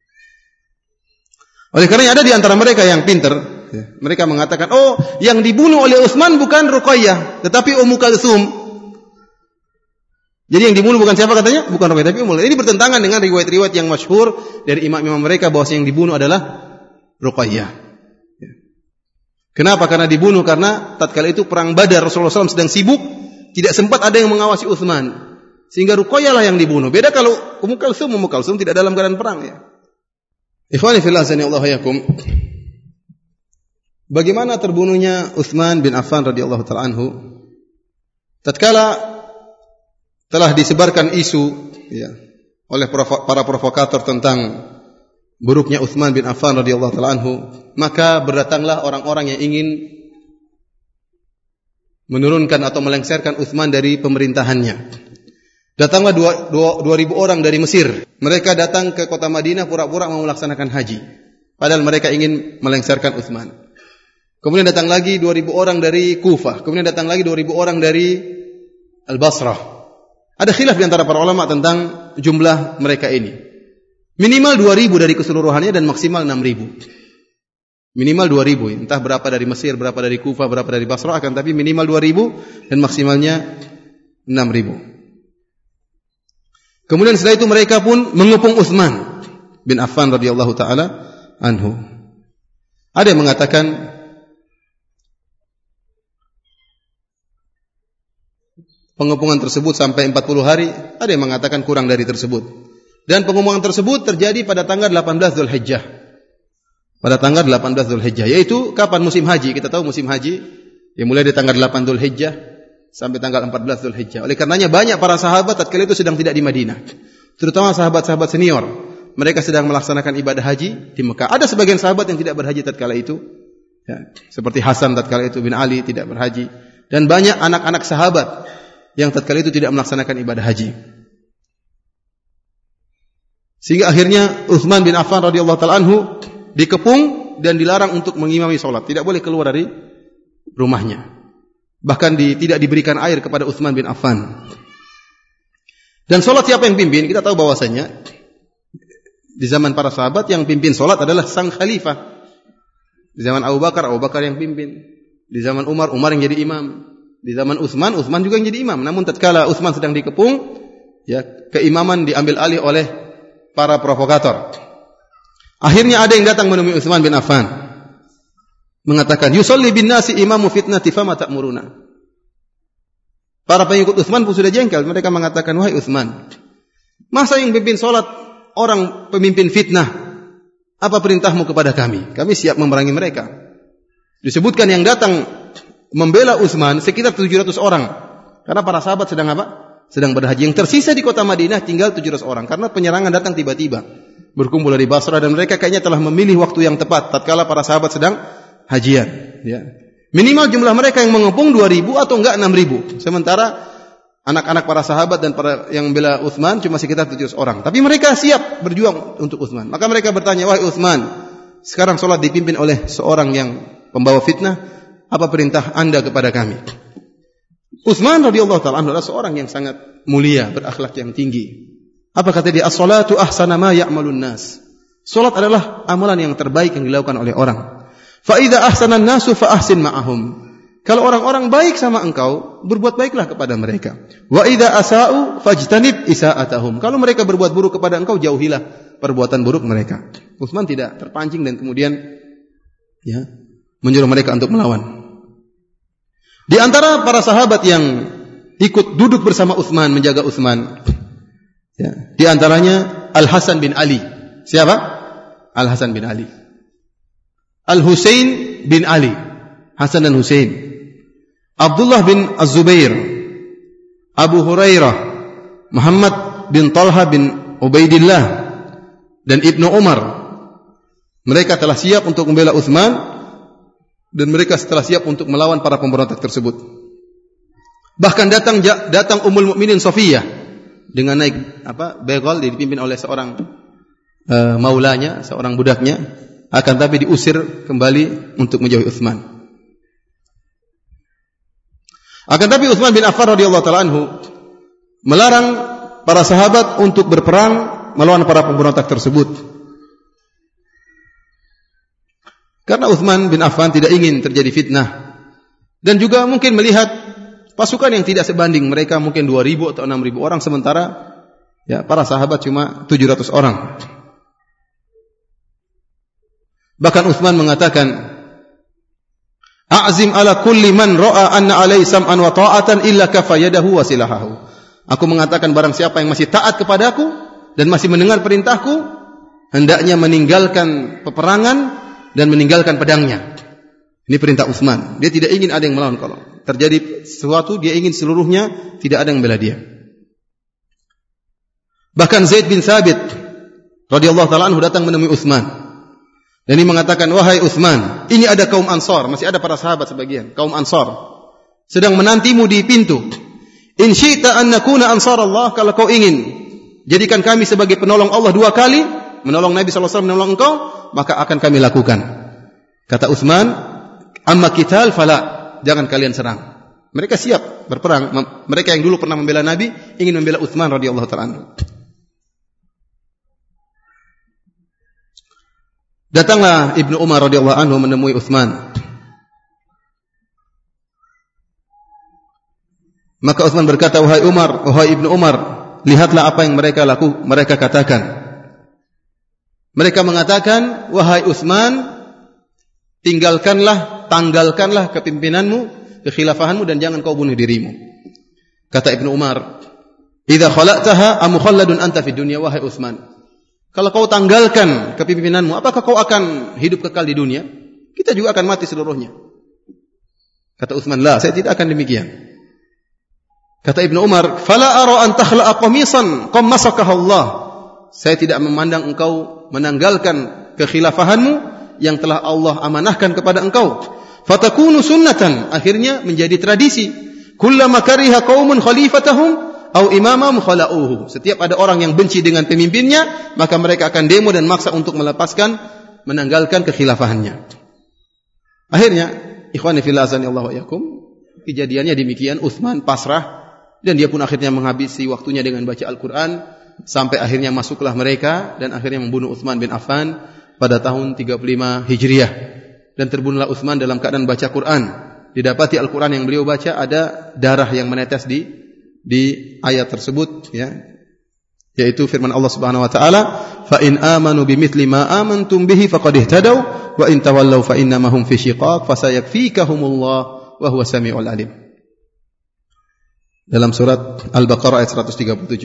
Oleh karena ada di antara mereka yang pintar, ya, mereka mengatakan, oh yang dibunuh oleh Utsman bukan Ruqayyah tetapi Ummu Kalsum. Jadi yang dibunuh bukan siapa katanya? Bukan Ruqayyah tapi Ummu. Ini bertentangan dengan riwayat-riwayat yang masyhur dari imam-imam mereka bahwa yang dibunuh adalah Ruqayyah. Kenapa? Karena dibunuh karena tatkala itu perang Badar, Rasulullah sallallahu alaihi wasallam sedang sibuk, tidak sempat ada yang mengawasi Utsman, sehingga Ruqayyah lah yang dibunuh. Beda kalau Ummu Kalsum, Ummu Kalsum tidak dalam keadaan perang ya. Ikhwani fillah azanillahu yakum. Bagaimana terbunuhnya Utsman bin Affan radhiyallahu taala anhu? Tatkala telah disebarkan isu ya, oleh para provokator tentang buruknya Utsman bin Affan radhiyallahu taala anhu, maka berdatanglah orang-orang yang ingin menurunkan atau melengsarkan Utsman dari pemerintahannya. Datanglah dua, dua, dua ribu orang dari Mesir. Mereka datang ke kota Madinah pura-pura mau melaksanakan haji. padahal mereka ingin melengsarkan Utsman. Kemudian datang lagi dua ribu orang dari Kufah, kemudian datang lagi dua ribu orang dari Al-Basrah. Ada khilaf di antara para ulama tentang jumlah mereka ini. Minimal dua ribu dari keseluruhannya dan maksimal enam ribu. Minimal dua ribu, entah berapa dari Mesir, berapa dari Kufah, berapa dari Basrah, akan tapi minimal dua ribu dan maksimalnya enam ribu. Kemudian setelah itu mereka pun mengepung Utsman bin Affan radhiyallahu taala anhu. Ada yang mengatakan pengepungan tersebut sampai empat puluh hari, ada yang mengatakan kurang dari tersebut. Dan pengepungan tersebut terjadi pada tanggal delapan belas Dzulhijjah. Pada tanggal delapan belas Dzulhijjah, yaitu kapan musim haji? Kita tahu musim haji yang mulai di tanggal delapan Dzulhijjah sampai tanggal empat belas Dzulhijjah. Oleh karenanya banyak para sahabat tatkala itu sedang tidak di Madinah. Terutama sahabat-sahabat senior. Mereka sedang melaksanakan ibadah haji di Mekah. Ada sebagian sahabat yang tidak berhaji tatkala itu. Ya, seperti Hasan tatkala itu bin Ali tidak berhaji. Dan banyak anak-anak sahabat yang tatkala itu tidak melaksanakan ibadah haji. Sehingga akhirnya Utsman bin Affan radhiyallahu taala anhu dikepung dan dilarang untuk mengimami salat, tidak boleh keluar dari rumahnya. Bahkan di, tidak diberikan air kepada Utsman bin Affan. Dan salat siapa yang pimpin? Kita tahu bahwasanya di zaman para sahabat yang pimpin salat adalah sang khalifah. Di zaman Abu Bakar, Abu Bakar yang pimpin. Di zaman Umar, Umar yang jadi imam. Di zaman Utsman, Utsman juga yang jadi imam. Namun tatkala Utsman sedang dikepung, ya, keimaman diambil alih oleh para provokator. Akhirnya ada yang datang menemui Utsman bin Affan, mengatakan, "Yusalli bin nasi imamu fitnati fama ta'muruna." Para pengikut Utsman pun sudah jengkel. Mereka mengatakan, "Wahai Utsman, masa yang pimpin salat orang pemimpin fitnah? Apa perintahmu kepada kami? Kami siap memerangi mereka." Disebutkan yang datang membela Utsman sekitar tujuh ratus orang. Karena para sahabat sedang apa? Sedang berhaji. Yang tersisa di kota Madinah tinggal tujuh ratus orang. Karena penyerangan datang tiba-tiba. Berkumpul dari Basrah dan mereka kayaknya telah memilih waktu yang tepat tatkala para sahabat sedang hajian. Ya. Minimal jumlah mereka yang mengepung dua ribu atau enggak enam ribu. Sementara anak-anak para sahabat dan para yang membela Utsman cuma sekitar tujuh ratus orang. Tapi mereka siap berjuang untuk Utsman. Maka mereka bertanya, "Wahai Utsman, sekarang salat dipimpin oleh seorang yang pembawa fitnah. Apa perintah Anda kepada kami?" Utsman radhiyallahu taala adalah seorang yang sangat mulia, berakhlak yang tinggi. Apa kata dia? As-salatu ahsana ma ya'malun nas. Salat adalah amalan yang terbaik yang dilakukan oleh orang. Fa idza ahsana an-nasu fa ahsin ma'ahum. Kalau orang-orang baik sama engkau, berbuat baiklah kepada mereka. Wa idza asa'u fajtanib isa'atahum. Kalau mereka berbuat buruk kepada engkau, jauhilah perbuatan buruk mereka. Utsman tidak terpancing dan kemudian ya menyuruh mereka untuk melawan. Di antara para sahabat yang ikut duduk bersama Utsman, menjaga Utsman, ya, di antaranya Al-Hasan bin Ali. Siapa? Al-Hasan bin Ali. Al-Husain bin Ali. Hasan dan Husain. Abdullah bin Az-Zubair. Abu Hurairah. Muhammad bin Talha bin Ubaidillah. Dan Ibnu Umar. Mereka telah siap untuk membela Utsman dan mereka telah siap untuk melawan para pemberontak tersebut. Bahkan datang datang Ummul Mukminin Safiyah dengan naik apa begal dipimpin oleh seorang uh, maulanya, seorang budaknya, akan tapi diusir kembali untuk menjauhi Utsman. Akan tapi Utsman bin Affan radhiyallahu taala anhu melarang para sahabat untuk berperang melawan para pemberontak tersebut. Karena Utsman bin Affan tidak ingin terjadi fitnah dan juga mungkin melihat pasukan yang tidak sebanding, mereka mungkin dua ribu atau enam ribu orang sementara ya para sahabat cuma tujuh ratus orang. Bahkan Utsman mengatakan, "A'zim ala kulli man ra'a anna alaihi sam'an wa ta'atan illa kafayadahu wa silahahu." Aku mengatakan barang siapa yang masih taat kepadaku dan masih mendengar perintahku, hendaknya meninggalkan peperangan dan meninggalkan pedangnya. Ini perintah Utsman. Dia tidak ingin ada yang melawan. Kalau terjadi sesuatu, dia ingin seluruhnya tidak ada yang membela dia. Bahkan Zaid bin Thabit radhiyallahu taala anhu datang menemui Utsman. Dan dia mengatakan, "Wahai Utsman, ini ada kaum Ansar, masih ada para sahabat sebagian, kaum Ansar sedang menantimu di pintu. In syi'ta an nakuna ansar Allah, kalau kau ingin jadikan kami sebagai penolong Allah dua kali, menolong Nabi sallallahu alaihi wasallam, menolong engkau, maka akan kami lakukan. Kata Utsman, amma qital fala, jangan kalian serang. Mereka siap berperang. Mereka yang dulu pernah membela Nabi ingin membela Utsman radhiyallahu ta'ala anhu. Datanglah Ibnu Umar radhiyallahu anhu menemui Utsman. Maka Utsman berkata, wahai Umar, wahai Ibnu Umar, lihatlah apa yang mereka laku, mereka katakan. Mereka mengatakan, wahai Utsman, tinggalkanlah, tanggalkanlah kepimpinanmu, kekhilafahanmu, dan jangan kau bunuh dirimu. Kata Ibnu Umar, idza khalaqtaha am mukhalladun anta fid dunya, wahai Utsman, kalau kau tanggalkan kepemimpinanmu, apakah kau akan hidup kekal di dunia? Kita juga akan mati seluruhnya. Kata Utsman, la, saya tidak akan demikian. Kata Ibnu Umar, fala ara an takhla'a qamisan qammasakahu Allah. Saya tidak memandang engkau menanggalkan kekhilafahanmu yang telah Allah amanahkan kepada engkau. Fatakunu sunnatan, akhirnya menjadi tradisi. Kullama kariha qaumun khalifatahum au imamahum khala'uhu. Setiap ada orang yang benci dengan pemimpinnya, maka mereka akan demo dan maksa untuk melepaskan, menanggalkan kekhilafahannya. Akhirnya, ikhwani fillah azanillahu wa iyyakum, kejadiannya demikian. Utsman pasrah dan dia pun akhirnya menghabisi waktunya dengan baca Al-Qur'an sampai akhirnya masuklah mereka dan akhirnya membunuh Utsman bin Affan pada tahun tiga puluh lima Hijriah. Dan terbunuhlah Utsman dalam keadaan baca Quran. Didapati Al-Qur'an yang beliau baca ada darah yang menetes di di ayat tersebut, ya, yaitu firman Allah Subhanahu wa taala, fa in amanu bimithli ma amantum bihi faqad ihtadaw wa in tawallaw fa innama hum fi shiqaq fasayakfikahumullah wa huwa samiul alim. Dalam surat Al-Baqarah ayat seratus tiga puluh tujuh.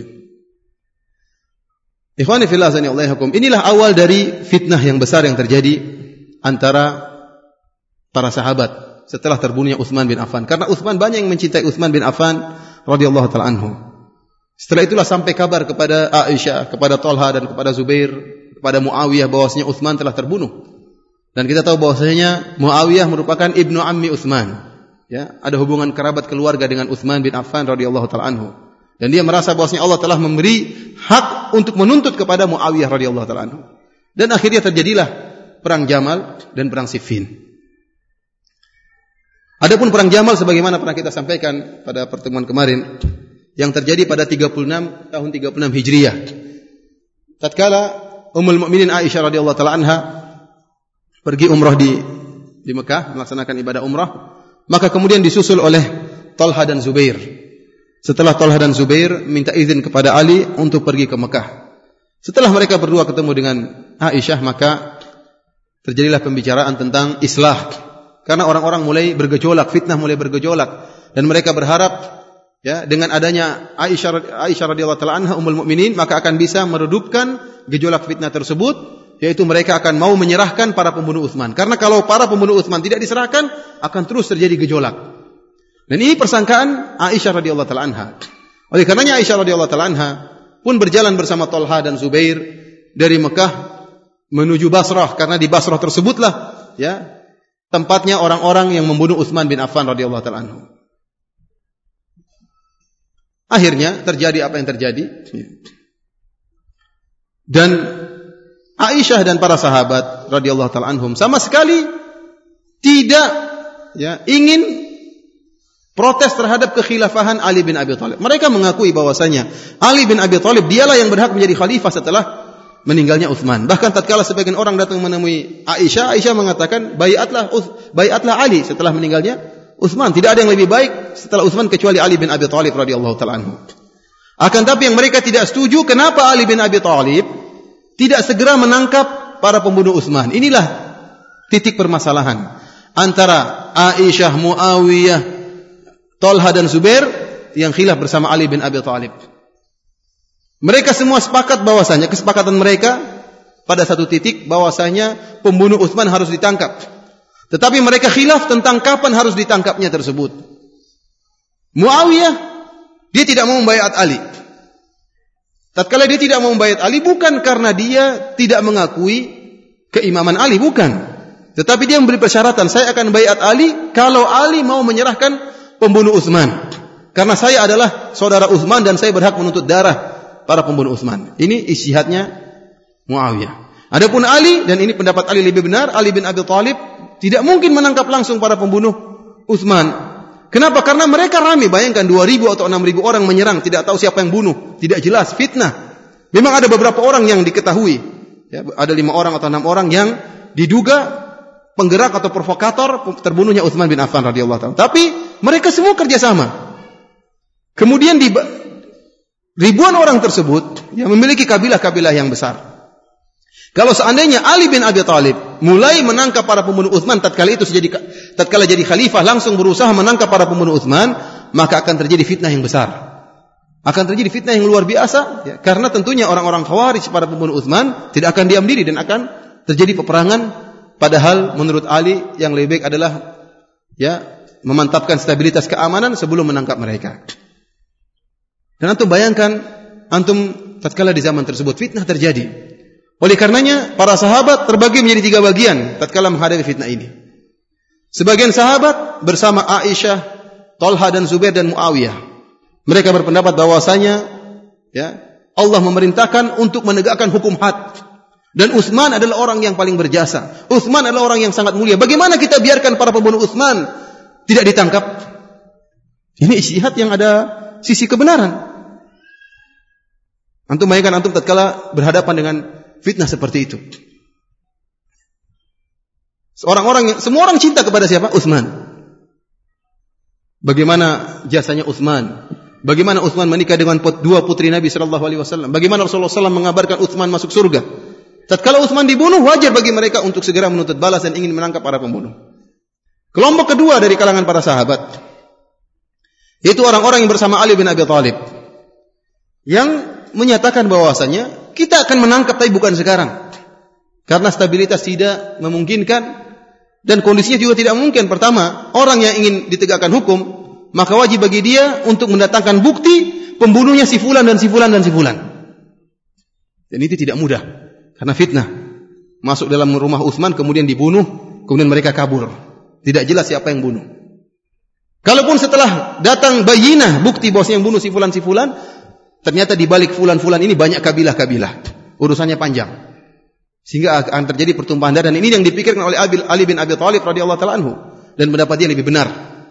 Ikhwani fillah azani Allahikum, inilah awal dari fitnah yang besar yang terjadi antara para sahabat setelah terbunuhnya Utsman bin Affan. Karena Utsman banyak yang mencintai Utsman bin Affan radhiyallahu ta'ala anhu. Setelah itulah sampai kabar kepada Aisyah, kepada Talha dan kepada Zubair, kepada Muawiyah bahwasanya Utsman telah terbunuh. Dan kita tahu bahwasanya Muawiyah merupakan ibnu ammi Utsman. Ya, ada hubungan kerabat keluarga dengan Utsman bin Affan radhiyallahu ta'ala anhu. Dan dia merasa bahwasanya Allah telah memberi hak untuk menuntut kepada Muawiyah radhiyallahu ta'ala anhu. Dan akhirnya terjadilah perang Jamal dan perang Siffin. Adapun perang Jamal sebagaimana pernah kita sampaikan pada pertemuan kemarin yang terjadi pada tiga puluh enam tahun tiga puluh enam Hijriah. Tatkala Ummul Mukminin Aisyah radhiyallahu taala anha pergi umrah di di Mekah melaksanakan ibadah umrah, maka kemudian disusul oleh Talha dan Zubair. Setelah Talha dan Zubair minta izin kepada Ali untuk pergi ke Mekah. Setelah mereka berdua ketemu dengan Aisyah, maka terjadilah pembicaraan tentang islah. Karena orang-orang mulai bergejolak, fitnah mulai bergejolak, dan mereka berharap, ya, dengan adanya Aisyah Aisyah radhiyallahu taala anha ummul mukminin, maka akan bisa meredupkan gejolak fitnah tersebut, yaitu mereka akan mau menyerahkan para pembunuh Utsman. Karena kalau para pembunuh Utsman tidak diserahkan, akan terus terjadi gejolak. Dan ini persangkaan Aisyah radhiyallahu taala anha. Oleh karenanya Aisyah radhiyallahu taala anha pun berjalan bersama Talha dan Zubair dari Mekah menuju Basrah, karena di Basrah tersebutlah, ya, tempatnya orang-orang yang membunuh Utsman bin Affan radhiyallahu ta'ala anhu. Akhirnya terjadi apa yang terjadi. Dan Aisyah dan para sahabat radhiyallahu ta'ala anhum sama sekali tidak, ya, ingin protes terhadap kekhilafahan Ali bin Abi Thalib. Mereka mengakui bahwasanya Ali bin Abi Thalib dialah yang berhak menjadi khalifah setelah meninggalnya Utsman. Bahkan tatkala sebagian orang datang menemui Aisyah, Aisyah mengatakan, "Baiatlah baiatlah Ali setelah meninggalnya Utsman. Tidak ada yang lebih baik setelah Utsman kecuali Ali bin Abi Thalib radhiyallahu ta'ala anhu." Akan tapi yang mereka tidak setuju, kenapa Ali bin Abi Thalib tidak segera menangkap para pembunuh Utsman. Inilah titik permasalahan antara Aisyah, Muawiyah, Talha dan Zubair yang khilaf bersama Ali bin Abi Thalib. Mereka semua sepakat bahwasanya, kesepakatan mereka pada satu titik bahwasanya pembunuh Utsman harus ditangkap. Tetapi mereka khilaf tentang kapan harus ditangkapnya tersebut. Muawiyah, dia tidak mau membaiat Ali. Tatkala dia tidak mau membaiat Ali, bukan karena dia tidak mengakui keimaman Ali, bukan. Tetapi dia memberi persyaratan, saya akan baiat Ali kalau Ali mau menyerahkan pembunuh Utsman. Karena saya adalah saudara Utsman dan saya berhak menuntut darah para pembunuh Utsman. Ini ijtihadnya Muawiyah. Adapun Ali, dan ini pendapat Ali lebih benar, Ali bin Abi Thalib tidak mungkin menangkap langsung para pembunuh Utsman. Kenapa? Karena mereka ramai, bayangkan dua ribu atau enam ribu orang menyerang, tidak tahu siapa yang bunuh, tidak jelas, fitnah. Memang ada beberapa orang yang diketahui, ya, ada lima orang atau enam orang yang diduga penggerak atau provokator terbunuhnya Utsman bin Affan radhiyallahu ta'ala. Tapi mereka semua kerjasama. Kemudian di ribuan orang tersebut yang memiliki kabilah-kabilah yang besar. Kalau seandainya Ali bin Abi Thalib mulai menangkap para pembunuh Utsman tatkala itu jadi tatkala jadi khalifah langsung berusaha menangkap para pembunuh Utsman, maka akan terjadi fitnah yang besar. Akan terjadi fitnah yang luar biasa, ya, karena tentunya orang-orang Khawarij para pembunuh Utsman tidak akan diam diri dan akan terjadi peperangan, padahal menurut Ali yang lebih baik adalah ya memantapkan stabilitas keamanan sebelum menangkap mereka. Dan antum bayangkan, antum tatkala di zaman tersebut fitnah terjadi. Oleh karenanya para sahabat terbagi menjadi tiga bagian tatkala menghadapi fitnah ini. Sebagian sahabat bersama Aisyah, Talha dan Zubair dan Muawiyah. Mereka berpendapat bahwasanya ya, Allah memerintahkan untuk menegakkan hukum had. Dan Utsman adalah orang yang paling berjasa. Utsman adalah orang yang sangat mulia. Bagaimana kita biarkan para pembunuh Utsman tidak ditangkap? Ini ijtihad yang ada sisi kebenaran. Antum bayangkan antum tatkala berhadapan dengan fitnah seperti itu. Orang-orang yang semua orang cinta kepada siapa? Utsman. Bagaimana jasanya Utsman? Bagaimana Utsman menikah dengan dua putri Nabi sallallahu alaihi wasallam? Bagaimana Rasulullah sallallahu alaihi wasallam mengabarkan Utsman masuk surga? Tatkala Utsman dibunuh, wajar bagi mereka untuk segera menuntut balas dan ingin menangkap para pembunuh. Kelompok kedua dari kalangan para sahabat, yaitu orang-orang yang bersama Ali bin Abi Thalib, yang menyatakan bahwasanya kita akan menangkap tapi bukan sekarang. Karena stabilitas tidak memungkinkan dan kondisinya juga tidak mungkin. Pertama, orang yang ingin ditegakkan hukum, maka wajib bagi dia untuk mendatangkan bukti pembunuhnya si fulan dan si fulan dan si fulan. Dan itu tidak mudah karena fitnah. Masuk dalam rumah Utsman kemudian dibunuh, kemudian mereka kabur. Tidak jelas siapa yang bunuh. Kalaupun setelah datang bayinah bukti bahwasanya yang bunuh si fulan si fulan, ternyata di balik fulan-fulan ini banyak kabilah-kabilah. Urusannya panjang. Sehingga akan terjadi pertumpahan darah, dan ini yang dipikirkan oleh Ali bin Abi Thalib radhiyallahu taala anhu, dan pendapat dia lebih benar.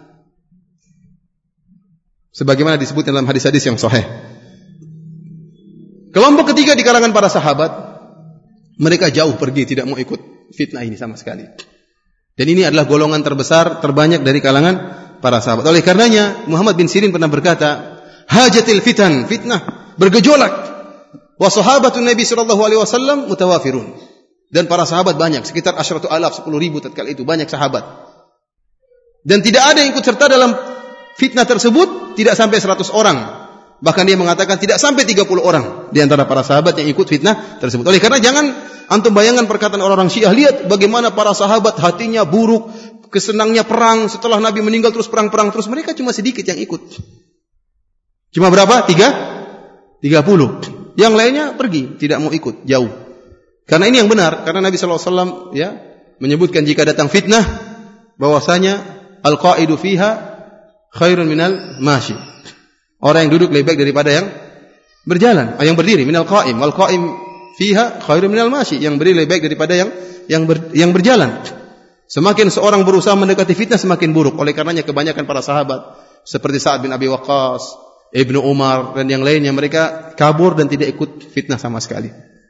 Sebagaimana disebutkan dalam hadis-hadis yang sahih. Kelompok ketiga di kalangan para sahabat, mereka jauh pergi, tidak mau ikut fitnah ini sama sekali. Dan ini adalah golongan terbesar, terbanyak dari kalangan para sahabat. Oleh karenanya Muhammad bin Sirin pernah berkata, hajatil fitan, fitnah bergejolak. Wa sahabatun Nabi sallallahu alaihi wasallam mutawafirun. Dan para sahabat banyak, sekitar asyratu alaf, sepuluh ribu tatkala itu, banyak sahabat. Dan tidak ada yang ikut serta dalam fitnah tersebut, tidak sampai seratus orang. Bahkan dia mengatakan tidak sampai tiga puluh orang di antara para sahabat yang ikut fitnah tersebut. Oleh karena jangan antum bayangkan perkataan orang-orang Syiah, lihat bagaimana para sahabat hatinya buruk, kesenangnya perang, setelah Nabi meninggal terus perang-perang terus. Mereka cuma sedikit yang ikut. Cuma berapa? Tiga? Tiga puluh. Yang lainnya pergi, tidak mau ikut, jauh. Karena ini yang benar, karena Nabi sallallahu alaihi wasallam ya menyebutkan jika datang fitnah bahwasanya al-qa'idu fiha khairun minal mashi. Orang yang duduk lebih baik daripada yang berjalan, yang berdiri, minal qa'im, wal qa'im fiha khairun minal mashi, yang berdiri lebih baik daripada yang yang ber, yang berjalan. Semakin seorang berusaha mendekati fitnah semakin buruk. Oleh karenanya kebanyakan para sahabat seperti Sa'ad bin Abi Waqqas, Ibnu Umar dan yang lainnya, mereka kabur dan tidak ikut fitnah sama sekali.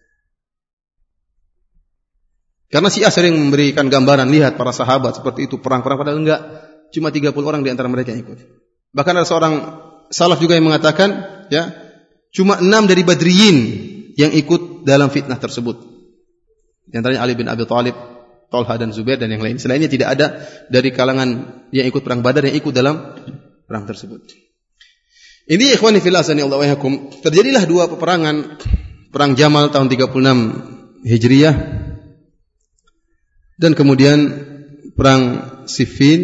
Karena Syiah sering memberikan gambaran, lihat para sahabat seperti itu perang-perang, padahal enggak, cuma tiga puluh orang di antara mereka yang ikut. Bahkan ada seorang salaf juga yang mengatakan, ya, cuma enam dari Badriyin yang ikut dalam fitnah tersebut. Di antaranya Ali bin Abi Thalib, Talha dan Zubair dan yang lain. Selainnya tidak ada dari kalangan yang ikut perang Badar yang ikut dalam perang tersebut. Ini ikhwani fillah sanallahu wa yakum, terjadilah dua peperangan, perang Jamal tahun tiga puluh enam Hijriah dan kemudian perang Siffin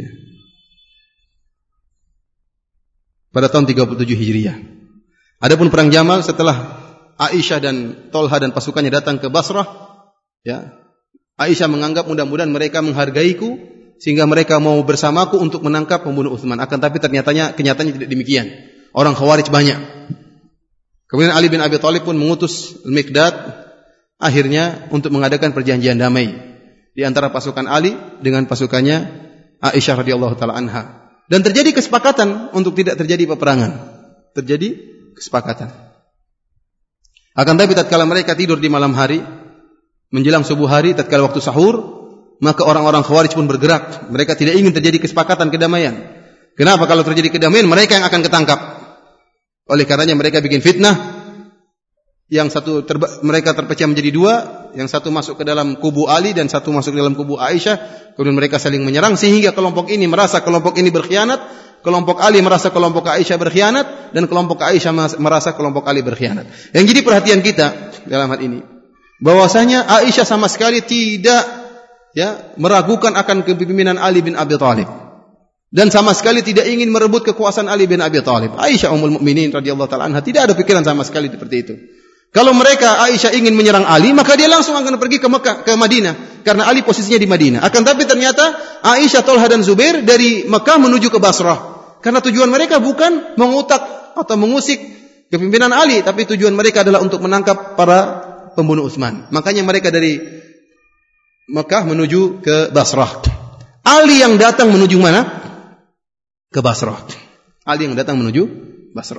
pada tahun tiga puluh tujuh Hijriah. Adapun perang Jamal setelah Aisyah dan Talha dan pasukannya datang ke Basrah, ya, Aisyah menganggap mudah-mudahan mereka menghargaiku sehingga mereka mau bersamaku untuk menangkap pembunuh Utsman. Akan tapi ternyatanya kenyataannya tidak demikian. Orang Khawarij banyak. Kemudian Ali bin Abi Thalib pun mengutus Al-Miqdad akhirnya untuk mengadakan perjanjian damai di antara pasukan Ali dengan pasukannya Aisyah radhiyallahu taala anha. Dan terjadi kesepakatan untuk tidak terjadi peperangan. Terjadi kesepakatan. Akan tapi tatkala mereka tidur di malam hari, menjelang subuh hari, tatkala waktu sahur, maka orang-orang Khawarij pun bergerak. Mereka tidak ingin terjadi kesepakatan kedamaian. Kenapa? Kalau terjadi kedamaian, mereka yang akan ketangkap. Oleh karenanya mereka bikin fitnah. Yang satu terba- mereka terpecah menjadi dua, yang satu masuk ke dalam kubu Ali dan satu masuk ke dalam kubu Aisyah. Kemudian mereka saling menyerang sehingga kelompok ini merasa kelompok ini berkhianat, kelompok Ali merasa kelompok Aisyah berkhianat, dan kelompok Aisyah merasa kelompok Ali berkhianat. Yang jadi perhatian kita dalam hal ini, bahwasanya Aisyah sama sekali tidak ya meragukan akan kepemimpinan Ali bin Abi Thalib. Dan sama sekali tidak ingin merebut kekuasaan Ali bin Abi Thalib. Aisyah ummul mukminin radhiyallahu taala anha tidak ada pikiran sama sekali seperti itu. Kalau mereka Aisyah ingin menyerang Ali, maka dia langsung akan pergi ke Mekah, ke Madinah, karena Ali posisinya di Madinah. Akan tapi ternyata Aisyah, Thalha dan Zubair dari Mekah menuju ke Basrah, karena tujuan mereka bukan mengutak atau mengusik kepimpinan Ali, tapi tujuan mereka adalah untuk menangkap para pembunuh Utsman. Makanya mereka dari Mekah menuju ke Basrah. Ali yang datang menuju mana? Ke Basrah. Ali yang datang menuju Basrah.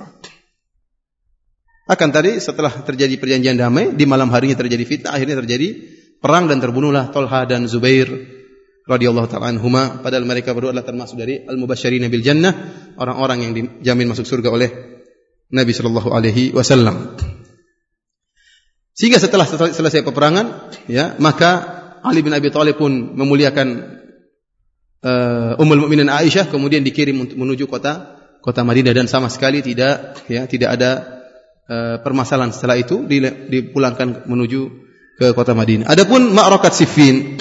Akan tadi setelah terjadi perjanjian damai, di malam harinya terjadi fitnah, akhirnya terjadi perang dan terbunuhlah Thalha dan Zubair radhiyallahu ta'ala anhuma, padahal mereka berdua adalah termasuk dari al-mubasysyirina bil jannah, orang-orang yang dijamin masuk surga oleh Nabi sallallahu alaihi wasallam. Sehingga setelah selesai peperangan, ya, maka Ali bin Abi Thalib pun memuliakan uh, Ummul Mukminin Aisyah, kemudian dikirim untuk menuju kota kota Madinah, dan sama sekali tidak ya tidak ada Uh, permasalahan setelah itu dipulangkan menuju ke kota Madinah. Adapun Ma'rakat Siffin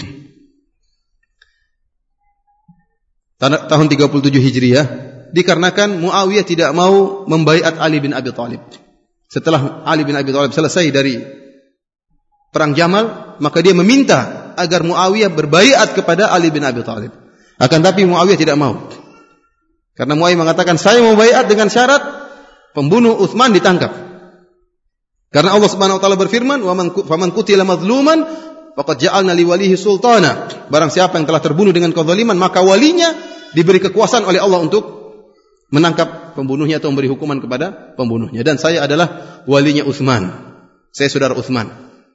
tahun tiga puluh tujuh Hijriah, dikarenakan Muawiyah tidak mau membaiat Ali bin Abi Thalib. Setelah Ali bin Abi Thalib selesai dari perang Jamal, maka dia meminta agar Muawiyah berbaiat kepada Ali bin Abi Thalib. Akan tapi Muawiyah tidak mau. Karena Muawiyah mengatakan, saya mau baiat dengan syarat pembunuh Utsman ditangkap. Karena Allah Subhanahu wa taala berfirman, "Wa man faman qutila mazluman faqad ja'alna li walihi sultana." Barang siapa yang telah terbunuh dengan kezaliman, maka walinya diberi kekuasaan oleh Allah untuk menangkap pembunuhnya atau memberi hukuman kepada pembunuhnya. Dan saya adalah walinya Utsman. Saya saudara Utsman.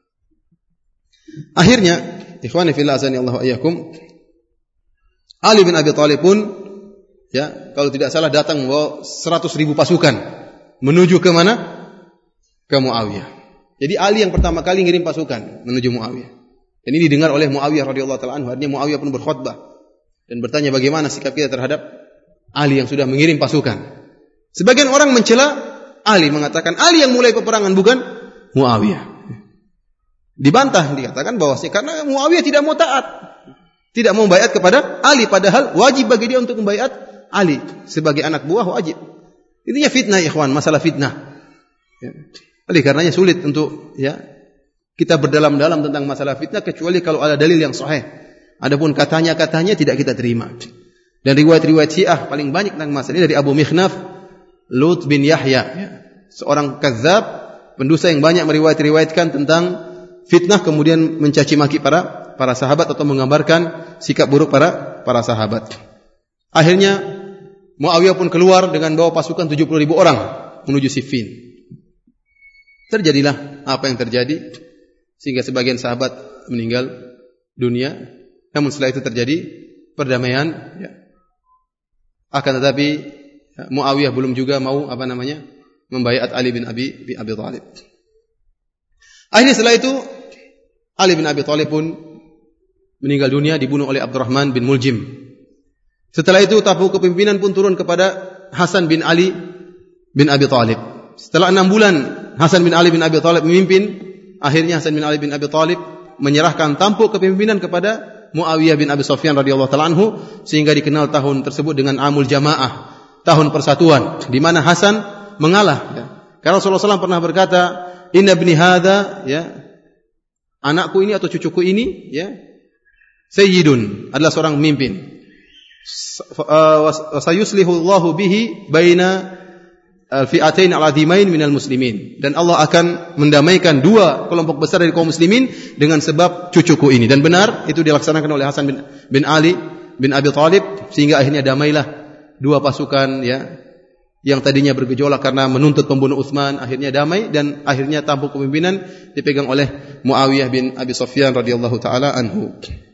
Akhirnya, ikhwani fillah azani Allah wa iyyakum, Ali bin Abi Thalib pun ya, kalau tidak salah datang membawa seratus ribu pasukan menuju ke mana? Ke Muawiyah. Jadi Ali yang pertama kali ngirim pasukan menuju Muawiyah. Dan ini didengar oleh Muawiyah radhiyallahu taala anhu. Akhirnya Muawiyah pun berkhutbah dan bertanya bagaimana sikap kita terhadap Ali yang sudah mengirim pasukan. Sebagian orang mencela Ali, mengatakan Ali yang mulai peperangan, bukan Muawiyah. Dibantah, dikatakan bahwasanya karena Muawiyah tidak mau taat, tidak mau baiat kepada Ali, padahal wajib bagi dia untuk membaiat Ali sebagai anak buah, wajib. Intinya fitnah, ikhwan, masalah fitnah. Ya. Oleh karenanya sulit untuk ya kita berdalam-dalam tentang masalah fitnah kecuali kalau ada dalil yang sahih. Adapun katanya-katanya tidak kita terima. Dan riwayat-riwayat Syiah paling banyak tentang masalah ini dari Abu Mikhnaf Lut bin Yahya, ya, seorang kadzab, pendusta yang banyak meriwayat-riwayatkan tentang fitnah, kemudian mencaci maki para para sahabat atau menggambarkan sikap buruk para para sahabat. Akhirnya Muawiyah pun keluar dengan bawa pasukan tujuh puluh ribu orang menuju Siffin. Terjadilah apa yang terjadi, sehingga sebagian sahabat meninggal dunia. Namun setelah itu terjadi perdamaian, ya. Akan tetapi ya, Muawiyah belum juga mau apa namanya membaiat Ali bin Abi bin Abi Thalib. Akhirnya setelah itu Ali bin Abi Thalib pun meninggal dunia, dibunuh oleh Abdurrahman bin Muljim. Setelah itu tampuk kepemimpinan pun turun kepada Hasan bin Ali bin Abi Thalib. Setelah enam bulan Hasan bin Ali bin Abi Thalib memimpin, akhirnya Hasan bin Ali bin Abi Thalib menyerahkan tampuk kepemimpinan kepada Muawiyah bin Abi Sufyan radhiyallahu taala anhu, sehingga dikenal tahun tersebut dengan Amul Jamaah, tahun persatuan, di mana Hasan mengalah. Ya. Karena Rasulullah shallallahu alaihi wasallam pernah berkata, "Inna ibni hadza, ya, anakku ini atau cucuku ini, ya, sayyidun, adalah seorang pemimpin. Wa sayuslihu Allahu bihi baina al-fi'atain al-'azimain minal muslimin, dan Allah akan mendamaikan dua kelompok besar dari kaum muslimin dengan sebab cucuku ini. Dan benar itu dilaksanakan oleh Hasan bin, bin Ali bin Abi Thalib, sehingga akhirnya damailah dua pasukan ya yang tadinya bergejolak karena menuntut pembunuh Utsman, akhirnya damai dan akhirnya tampuk kepemimpinan dipegang oleh Muawiyah bin Abi Sufyan radhiyallahu taala anhu.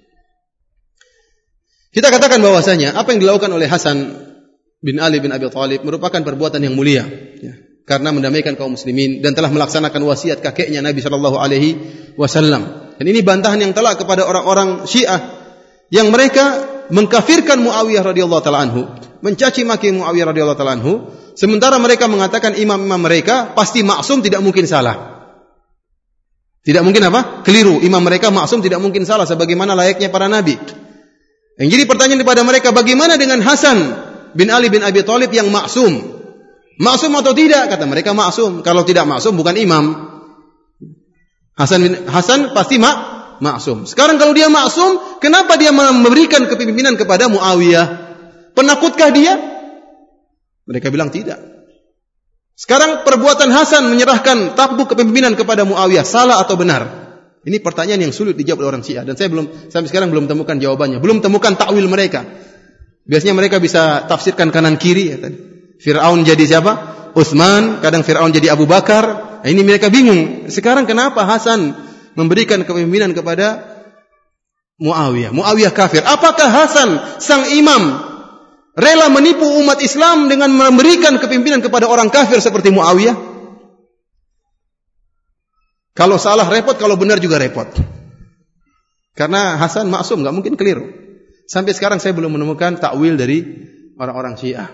Kita katakan bahwasanya apa yang dilakukan oleh Hasan bin Ali bin Abi Thalib merupakan perbuatan yang mulia ya, karena mendamaikan kaum muslimin dan telah melaksanakan wasiat kakeknya Nabi sallallahu alaihi wasallam. Dan ini bantahan yang telak kepada orang-orang Syiah yang mereka mengkafirkan Muawiyah radhiyallahu taala anhu, mencaci maki Muawiyah radhiyallahu taala anhu, sementara mereka mengatakan imam-imam mereka pasti maksum, tidak mungkin salah. Tidak mungkin apa? Keliru. Imam mereka maksum, tidak mungkin salah sebagaimana layaknya para nabi. Yang jadi pertanyaan kepada mereka, bagaimana dengan Hasan bin Ali bin Abi Thalib yang maksum? Maksum atau tidak? Kata mereka maksum. Kalau tidak maksum bukan imam. Hasan bin Hasan pasti mak maksum. Sekarang kalau dia maksum, kenapa dia memberikan kepemimpinan kepada Muawiyah? Penakutkah dia? Mereka bilang tidak. Sekarang perbuatan Hasan menyerahkan tampuk kepemimpinan kepada Muawiyah, salah atau benar? Ini pertanyaan yang sulit dijawab oleh orang Syiah dan saya belum sampai sekarang belum temukan jawabannya, belum temukan takwil mereka. Biasanya mereka bisa tafsirkan kanan kiri ya tadi. Fir'aun jadi siapa? Utsman, kadang Fir'aun jadi Abu Bakar. Nah, ini mereka bingung. Sekarang kenapa Hasan memberikan kepemimpinan kepada Muawiyah? Muawiyah kafir. Apakah Hasan sang imam rela menipu umat Islam dengan memberikan kepemimpinan kepada orang kafir seperti Muawiyah? Kalau salah repot, kalau benar juga repot. Karena Hasan maksum, enggak mungkin keliru. Sampai sekarang saya belum menemukan takwil dari orang-orang Syiah.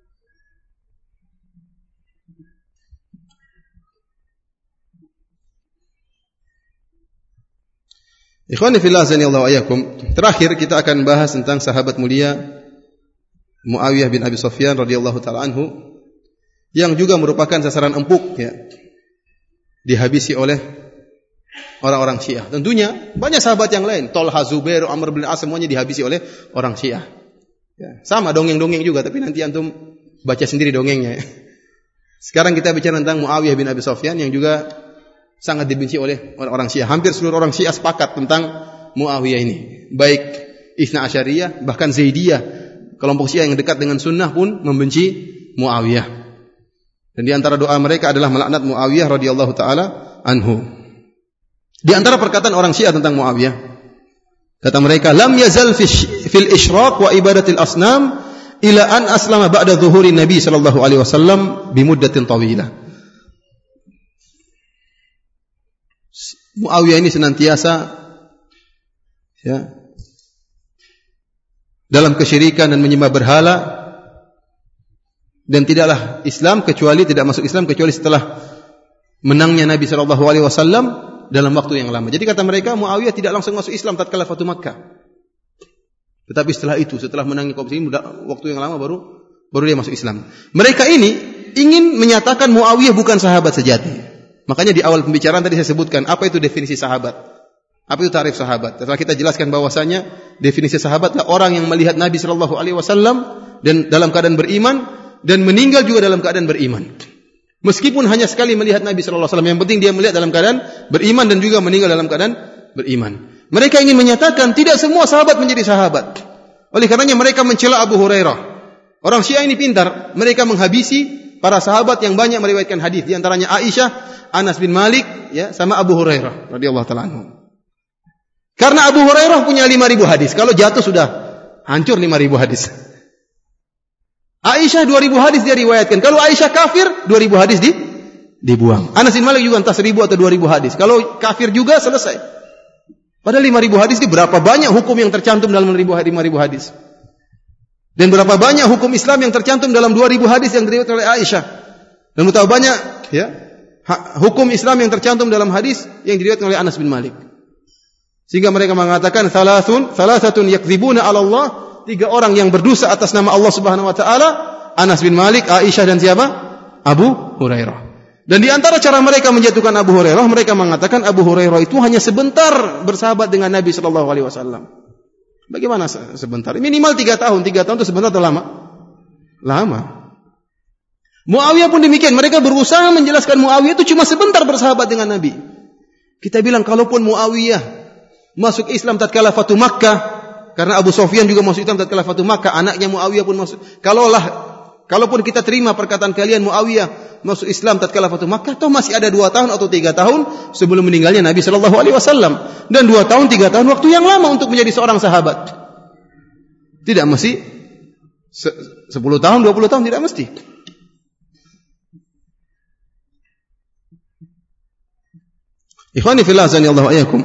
Ikhwani fillah azanillahu wa iyyakum. Terakhir kita akan bahas tentang sahabat mulia Muawiyah bin Abi Sufyan radhiyallahu taala anhu yang juga merupakan sasaran empuk ya, dihabisi oleh orang-orang Syiah. Tentunya banyak sahabat yang lain, Thalha, Zubair, Amr bin As, semuanya dihabisi oleh orang Syiah. Ya, sama dongeng-dongeng juga, tapi nanti antum baca sendiri dongengnya. Sekarang kita bicara tentang Muawiyah bin Abi Sufyan yang juga sangat dibenci oleh orang-orang Syiah. Hampir seluruh orang Syiah sepakat tentang Muawiyah ini. Baik Itsna Asyariyah, bahkan Zaidiyah, kelompok Syiah yang dekat dengan sunnah pun membenci Muawiyah. Dan di antara doa mereka adalah melaknat Muawiyah radhiyallahu taala anhu. Di antara perkataan orang Syiah tentang Muawiyah, kata mereka, lam yazal fil isyraq wa ibadatil asnam ila an aslama ba'da zuhuri Nabi sallallahu alaihi wasallam bi muddatin tawilah. Muawiyah ini senantiasa ya, dalam kesyirikan dan menyembah berhala, dan tidaklah Islam kecuali tidak masuk Islam kecuali setelah menangnya Nabi sallallahu alaihi wasallam dalam waktu yang lama. Jadi kata mereka, Muawiyah tidak langsung masuk Islam tatkala Fatu Makkah. Tetapi setelah itu, setelah menangnya kaum muslimin waktu yang lama baru baru dia masuk Islam. Mereka ini ingin menyatakan Muawiyah bukan sahabat sejati. Makanya di awal pembicaraan tadi saya sebutkan apa itu definisi sahabat. Apa itu tarif sahabat? Setelah kita jelaskan bahwasanya definisi sahabat adalah orang yang melihat Nabi sallallahu alaihi wasallam dan dalam keadaan beriman dan meninggal juga dalam keadaan beriman. Meskipun hanya sekali melihat Nabi sallallahu alaihi wasallam, yang penting dia melihat dalam keadaan beriman dan juga meninggal dalam keadaan beriman. Mereka ingin menyatakan tidak semua sahabat menjadi sahabat. Oleh karenanya mereka mencela Abu Hurairah. Orang Syiah ini pintar, mereka menghabisi para sahabat yang banyak meriwayatkan hadis, di antaranya Aisyah, Anas bin Malik, ya, sama Abu Hurairah radhiyallahu taala anhu. Karena Abu Hurairah punya lima ribu hadis, kalau jatuh sudah hancur lima ribu hadis. Aisyah dua ribu hadis dia riwayatkan. Kalau Aisyah kafir, dua ribu hadis di dibuang. Anas bin Malik juga entah seribu atau dua ribu hadis. Kalau kafir juga selesai. Padahal lima ribu hadis itu berapa banyak hukum yang tercantum dalam lima ribu hadis. Dan berapa banyak hukum Islam yang tercantum dalam dua ribu hadis yang diriwayatkan oleh Aisyah. Dan betapa banyak ya hukum Islam yang tercantum dalam hadis yang diriwayatkan oleh Anas bin Malik. Sehingga mereka mengatakan salasun, salasatun yakdzibuna 'ala Allah, tiga orang yang berdosa atas nama Allah Subhanahu wa taala, Anas bin Malik, Aisyah dan siapa? Abu Hurairah. Dan di antara cara mereka menjatuhkan Abu Hurairah, mereka mengatakan Abu Hurairah itu hanya sebentar bersahabat dengan Nabi sallallahu alaihi wasallam. Bagaimana sebentar? Minimal tiga tahun. Tiga tahun itu sebentar atau lama? Lama. Muawiyah pun demikian. Mereka berusaha menjelaskan Muawiyah itu cuma sebentar bersahabat dengan Nabi. Kita bilang kalaupun Muawiyah masuk Islam tatkala Fatu Makkah, karena Abu Sufyan juga masuk Islam tatkala Fatu Makkah, anaknya Muawiyah pun masuk. Kalaulah, kalaupun kita terima perkataan kalian Muawiyah masuk Islam tatkala Fatu Makkah, toh masih ada dua tahun atau tiga tahun sebelum meninggalnya Nabi Shallallahu Alaihi Wasallam, dan dua tahun tiga tahun waktu yang lama untuk menjadi seorang sahabat. Tidak mesti sepuluh tahun, dua puluh tahun, tidak mesti. Ikhwani fillah azanillahu wa iyyakum.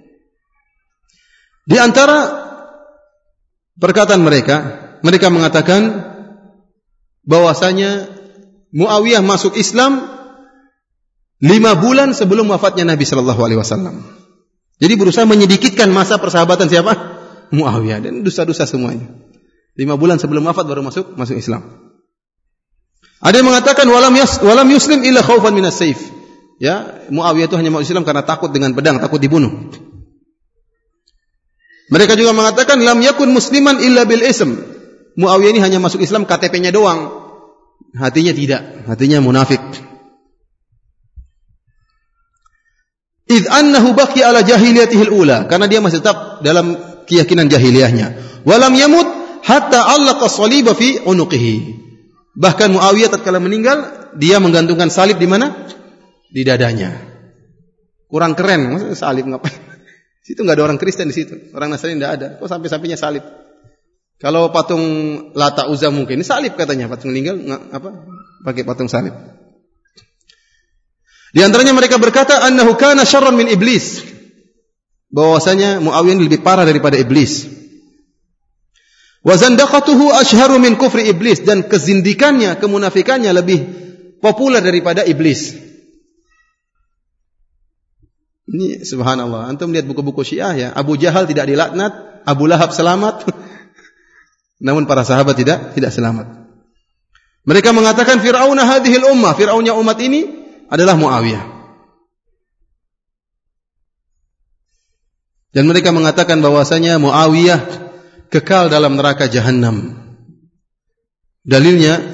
Di antara perkataan mereka, mereka mengatakan bahwasanya Muawiyah masuk Islam lima bulan sebelum wafatnya Nabi sallallahu alaihi wasallam. Jadi berusaha menyedikitkan masa persahabatan siapa? Muawiyah, dan dosa-dosa semuanya. Lima bulan sebelum wafat baru masuk masuk Islam. Ada yang mengatakan walam yas walam yuslim illa khaufan minas saif. Ya, Muawiyah itu hanya masuk Islam karena takut dengan pedang, takut dibunuh. Mereka juga mengatakan lam yakun musliman illa bil ism. Muawiyah ini hanya masuk Islam K T P-nya doang. Hatinya tidak, hatinya munafik. Idz annahu baqi ala jahiliyatihil ula, karena dia masih tetap dalam keyakinan jahiliyahnya. Walam yamut hatta allaqa saliba fi unuqihi. Bahkan Muawiyah tatkala meninggal, dia menggantungkan salib di mana? Di dadanya. Kurang keren, maksudnya salib ngapain? Situ enggak ada orang Kristen di situ. Orang Nasrani enggak ada. Kok sampai-sampainya salib? Kalau patung Lata Uzza mungkin ini salib katanya, patung meninggal apa? Pakai patung salib. Di antaranya mereka berkata annahu kana syarran min iblis. Bahwasanya Muawiyah lebih parah daripada iblis. Wa zandaqatuhu ashharu min kufri iblis, dan kezindikannya, kemunafikannya lebih populer daripada iblis. Ini subhanallah. Antum lihat buku-buku Syiah ya, Abu Jahal tidak dilaknat, Abu Lahab selamat. Namun para sahabat tidak tidak selamat. Mereka mengatakan Fir'auna hadhil ummah, Fir'aunnya umat ini adalah Muawiyah. Dan mereka mengatakan bahwasanya Muawiyah kekal dalam neraka Jahannam. Dalilnya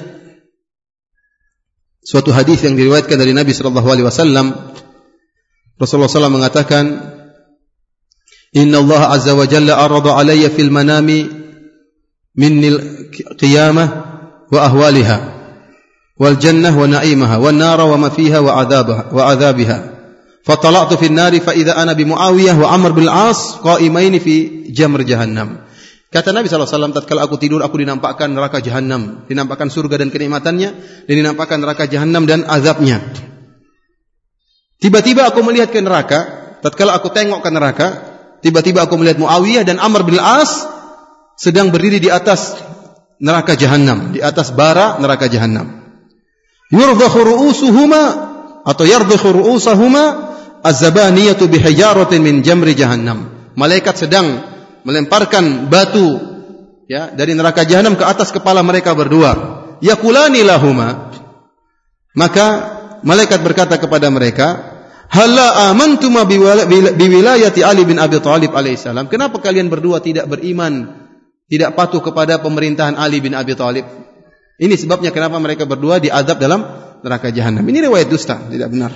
suatu hadis yang diriwayatkan dari Nabi sallallahu alaihi wasallam. Rasulullah sallallahu alaihi wasallam mengatakan, Inna Allah azza wa jalla arada alayya fil manami minnil qiyamah wa ahwaliha wal jannah wa na'imaha wan nara wa ma fiha wa adzabaha wa adzabiha. Fatala'tu fin nari fa idza ana bi Muawiyah wa Amr bil As qa'imain fi jamr jahannam. Kata Nabi sallallahu alaihi wasallam, tatkala aku tidur aku dinampakkan neraka Jahannam, dinampakkan surga dan kenikmatannya, dan dinampakkan neraka Jahannam dan azabnya. Tiba-tiba aku melihat ke neraka, tatkala aku tengok ke neraka, tiba-tiba aku melihat Muawiyah dan Amr bin As sedang berdiri di atas neraka Jahannam, di atas bara neraka Jahannam. Yurdakhu ru'usuhuma atau yardakhu ru'usahuma az-zabaniyatu bihijaratin min jamri Jahannam. Malaikat sedang melemparkan batu ya dari neraka Jahannam ke atas kepala mereka berdua. Yaqulani lahuma. Maka malaikat berkata kepada mereka, "Halla amantum biwilayati Ali bin Abi Thalib alaihissalam?" Kenapa kalian berdua tidak beriman, tidak patuh kepada pemerintahan Ali bin Abi Thalib? Ini sebabnya kenapa mereka berdua diazab dalam neraka Jahannam. Ini riwayat dusta, tidak benar.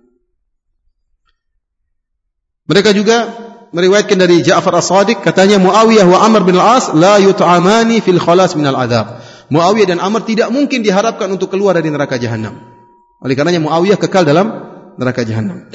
Mereka juga meriwayatkan dari Ja'far As-Sadiq, katanya Muawiyah wa Amr bin Al-As la yut'amani fil khalas minal azab. Muawiyah dan Amr tidak mungkin diharapkan untuk keluar dari neraka Jahannam. Oleh karenanya Muawiyah kekal dalam neraka Jahannam.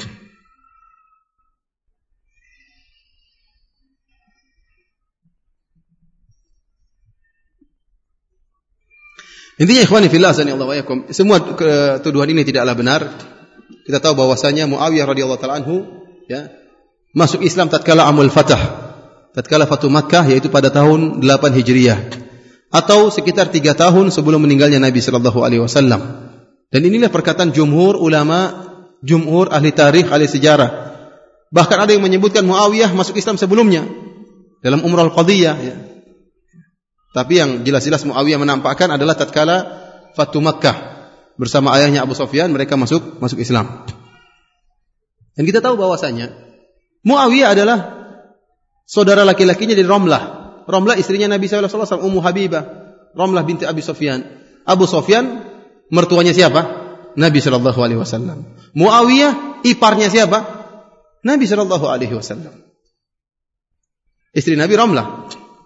Intinya ikhwani fillah sanallahu wa yakum, semua tuduhan ini tidaklah benar. Kita tahu bahwasanya Muawiyah radhiyallahu taala anhu ya masuk Islam tatkala Amul Fatah, tatkala Fatu Makkah, yaitu pada tahun delapan Hijriyah atau sekitar tiga tahun sebelum meninggalnya Nabi sallallahu alaihi wasallam. Dan inilah perkataan jumhur ulama, jumhur ahli tarikh, ahli sejarah. Bahkan ada yang menyebutkan Muawiyah masuk Islam sebelumnya dalam Umrah Al-Qadiyah ya. Tapi yang jelas-jelas Muawiyah menampakkan adalah tatkala Fatu Makkah bersama ayahnya Abu Sufyan, mereka masuk masuk Islam. Dan kita tahu bahwasanya Muawiyah adalah saudara laki-lakinya dari Ramlah. Ramlah istrinya Nabi sallallahu alaihi wasallam, Ummu Habibah, Ramlah binti Abi Sufyan. Abu Sufyan mertuanya siapa? Nabi sallallahu alaihi wasallam. Muawiyah iparnya siapa? Nabi sallallahu alaihi wasallam. Istri Nabi Ramlah.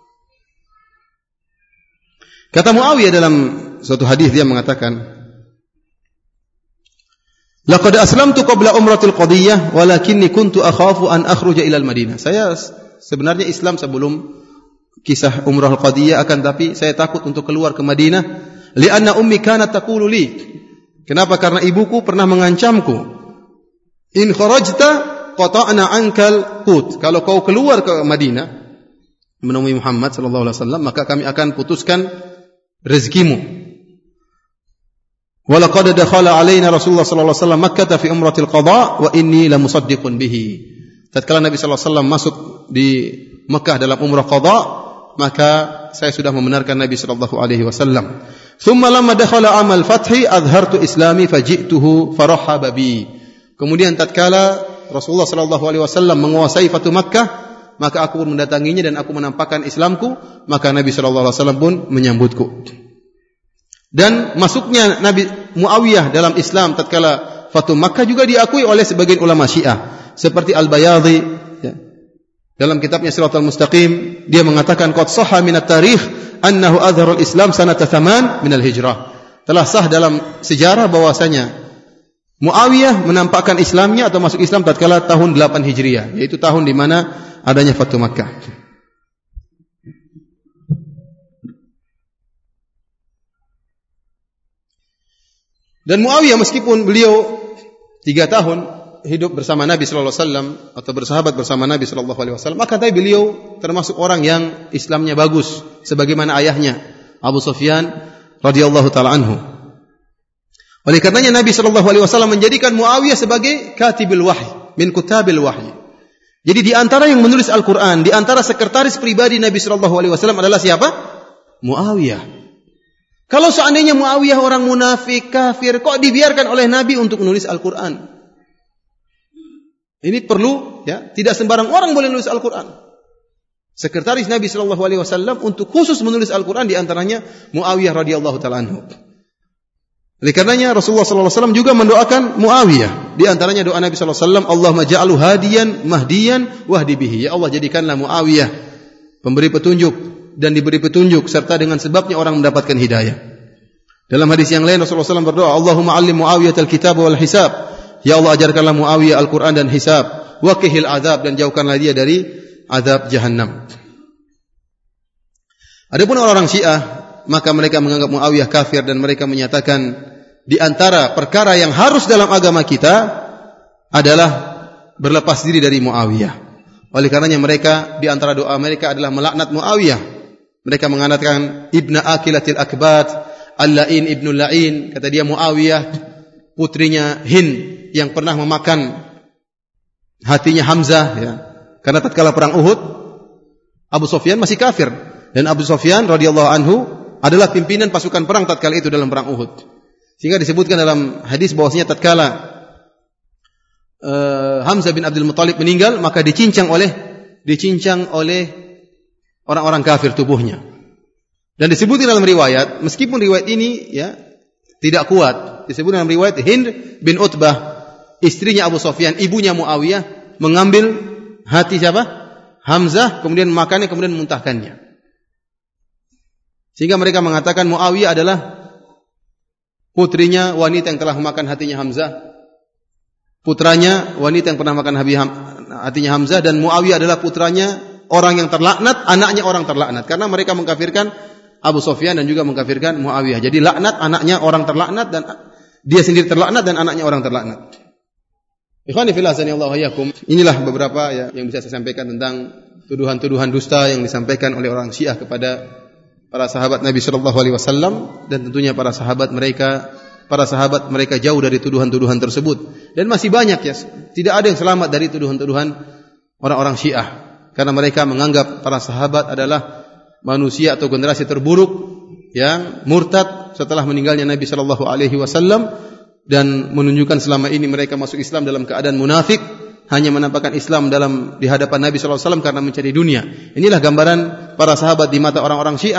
Kata Muawiyah dalam suatu hadis dia mengatakan, "Laqad aslamtu qabla umratil qadiyah walakinni kuntu akhafu an akhruja ila al-Madinah." Saya sebenarnya Islam sebelum kisah umrah al-qadiyah, akan tapi saya takut untuk keluar ke Madinah, li'anna ummi kanat taqulu li. Kenapa? Karena ibuku pernah mengancamku, "In kharajta qata'na ankal qut." Kalau kau keluar ke Madinah menemui Muhammad sallallahu alaihi wasallam, maka kami akan putuskan rezekimu. Wa laqad dakhala alaina Rasulullah sallallahu alaihi wasallam Makkah fi umratil qada wa inni la musaddiqun bihi. Tatkala Nabi sallallahu alaihi wasallam masuk di Mekah dalam umrah qada, maka saya sudah membenarkan Nabi sallallahu alaihi wasallam. Thumma lamma dakhala amal fathi adhartu islami faji'tuhu farahaba bi. Kemudian tatkala Rasulullah sallallahu alaihi wasallam menguasai Fatu Makkah, maka aku pun mendatanginya dan aku menampakkan Islamku, maka Nabi sallallahu alaihi wasallam pun menyambutku. Dan masuknya Nabi Muawiyah dalam Islam tatkala Fatu Makkah juga diakui oleh sebagian ulama Syiah, seperti Al-Bayadhi ya. Dalam kitabnya Shiratal Mustaqim dia mengatakan qad sahha min at-tarikh annahu adhara al-Islam sanata thaman min al-hijrah. Telah sah dalam sejarah bahwasanya Muawiyah menampakkan Islamnya atau masuk Islam tatkala tahun delapan Hijriah, yaitu tahun di mana adanya Fatu Makkah. Dan Muawiyah meskipun beliau tiga tahun hidup bersama Nabi sallallahu alaihi wasallam atau bersahabat bersama Nabi sallallahu alaihi wasallam, maka tapi beliau termasuk orang yang Islamnya bagus sebagaimana ayahnya Abu Sufyan radhiyallahu taala anhu. Oleh karenanya Nabi sallallahu alaihi wasallam menjadikan Muawiyah sebagai katibul wahyi, min kutabil wahyi. Jadi di antara yang menulis Al-Qur'an, di antara sekretaris pribadi Nabi sallallahu alaihi wasallam adalah siapa? Muawiyah. Kalau seandainya Muawiyah orang munafik, kafir, kok dibiarkan oleh Nabi untuk menulis Al-Qur'an? Ini perlu ya, tidak sembarang orang boleh menulis Al-Qur'an. Sekretaris Nabi sallallahu alaihi wasallam untuk khusus menulis Al-Qur'an di antaranya Muawiyah radhiyallahu taala anhu. Oleh karenanya Rasulullah sallallahu alaihi wasallam juga mendoakan Muawiyah. Di antaranya doa Nabi sallallahu alaihi wasallam, Allahumma ja'alhu hadiyan mahdiyan wahdi bihi. Ya Allah, jadikanlah Muawiyah pemberi petunjuk dan diberi petunjuk serta dengan sebabnya orang mendapatkan hidayah. Dalam hadis yang lain Rasulullah sallallahu alaihi wasallam berdoa, Allahumma 'allim Muawiyah al-kitab wal hisab. Ya Allah, ajarkanlah Muawiyah Al-Quran dan hisab, waqihil azab, dan jauhkanlah dia dari azab jahannam. Adapun orang-orang Syiah, maka mereka menganggap Muawiyah kafir dan mereka menyatakan di antara perkara yang harus dalam agama kita adalah berlepas diri dari Muawiyah. Oleh karenanya mereka di antara doa mereka adalah melaknat Muawiyah. Mereka mengatakan ibna akilatil akbat, al-la'in ibnul la'in. Kata dia Muawiyah putrinya Hind yang pernah memakan hatinya Hamzah ya. Karena tatkala perang Uhud Abu Sufyan masih kafir dan Abu Sufyan radhiyallahu anhu adalah pimpinan pasukan perang tatkala itu dalam perang Uhud. Sehingga disebutkan dalam hadis bahwasanya tatkala uh, Hamzah bin Abdul Muthalib meninggal, maka dicincang oleh dicincang oleh orang-orang kafir tubuhnya. Dan disebutkan dalam riwayat, meskipun riwayat ini ya tidak kuat, disebut dalam riwayat Hind bin Utbah, istrinya Abu Sufyan, ibunya Muawiyah, mengambil hati siapa? Hamzah, kemudian memakannya, kemudian memuntahkannya. Sehingga mereka mengatakan Muawiyah adalah putrinya wanita yang telah memakan hatinya Hamzah, putranya wanita yang pernah makan hatinya Hamzah, dan Muawiyah adalah putranya orang yang terlaknat, anaknya orang terlaknat. Karena mereka mengkafirkan Abu Sufyan dan juga mengkafirkan Muawiyah. Jadi laknat, anaknya orang terlaknat, dan dia sendiri terlaknat dan anaknya orang terlaknat. Ikhwani fillah sanallahu iyyakum. Inilah beberapa ya, yang bisa saya sampaikan tentang tuduhan-tuduhan dusta yang disampaikan oleh orang Syiah kepada para sahabat Nabi sallallahu alaihi wasallam, dan tentunya para sahabat mereka para sahabat mereka jauh dari tuduhan-tuduhan tersebut. Dan masih banyak ya, tidak ada yang selamat dari tuduhan-tuduhan orang-orang Syiah, karena mereka menganggap para sahabat adalah manusia atau generasi terburuk yang murtad setelah meninggalnya Nabi sallallahu alaihi wasallam, dan menunjukkan selama ini mereka masuk Islam dalam keadaan munafik, hanya menampakkan Islam dalam di hadapan Nabi sallallahu alaihi wasallam karena mencari dunia. Inilah gambaran para sahabat di mata orang-orang Syiah.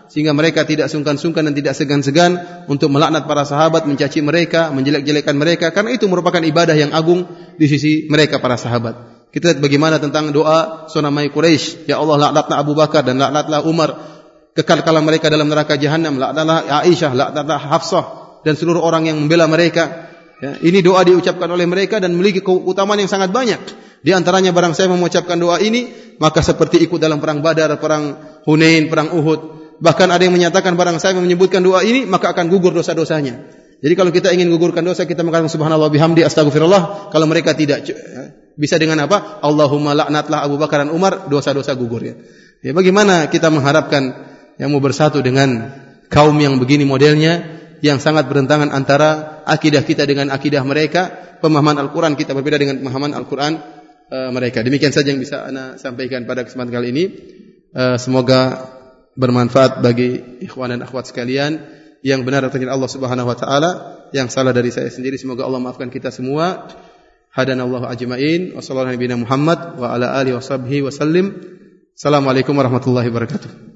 sehingga mereka tidak sungkan-sungkan dan tidak segan-segan untuk melaknat para sahabat, mencaci mereka, menjelek-jelekan mereka, karena itu merupakan ibadah yang agung di sisi mereka para sahabat. Kita lihat bagaimana tentang doa sonamai Quraisy, ya Allah laknatlah Abu Bakar dan laknatlah Umar, kekalkanlah mereka dalam neraka jahanam, laknatlah Aisyah, laknatlah Hafsah dan seluruh orang yang membela mereka. Ya, ini doa diucapkan oleh mereka dan memiliki keutamaan yang sangat banyak. Di antaranya barang saya mengucapkan doa ini, maka seperti ikut dalam perang Badar, perang Hunain, perang Uhud. Bahkan ada yang menyatakan barang saya menyebutkan doa ini, maka akan gugur dosa-dosanya. Jadi kalau kita ingin gugurkan dosa, kita mengatakan subhanallah bihamdi astagfirullah. Kalau mereka tidak, bisa dengan apa? Allahumma laknatlah Abu Bakar dan Umar, dosa-dosa gugur ya. Ya, bagaimana kita mengharapkan yang mau bersatu dengan kaum yang begini modelnya, yang sangat bertentangan antara akidah kita dengan akidah mereka, pemahaman Al-Quran kita berbeda dengan pemahaman Al-Quran uh, mereka. Demikian saja yang bisa ana sampaikan pada kesempatan kali ini. Uh, semoga bermanfaat bagi ikhwan dan akhwat sekalian. Yang benar datangnya Allah Subhanahu wa taala, yang salah dari saya sendiri semoga Allah maafkan kita semua. Hadanallahu ajma'in wa sallallahu alaihi Muhammad wa ala alihi wa sahbihi wa sallim. Assalamualaikum warahmatullahi wabarakatuh.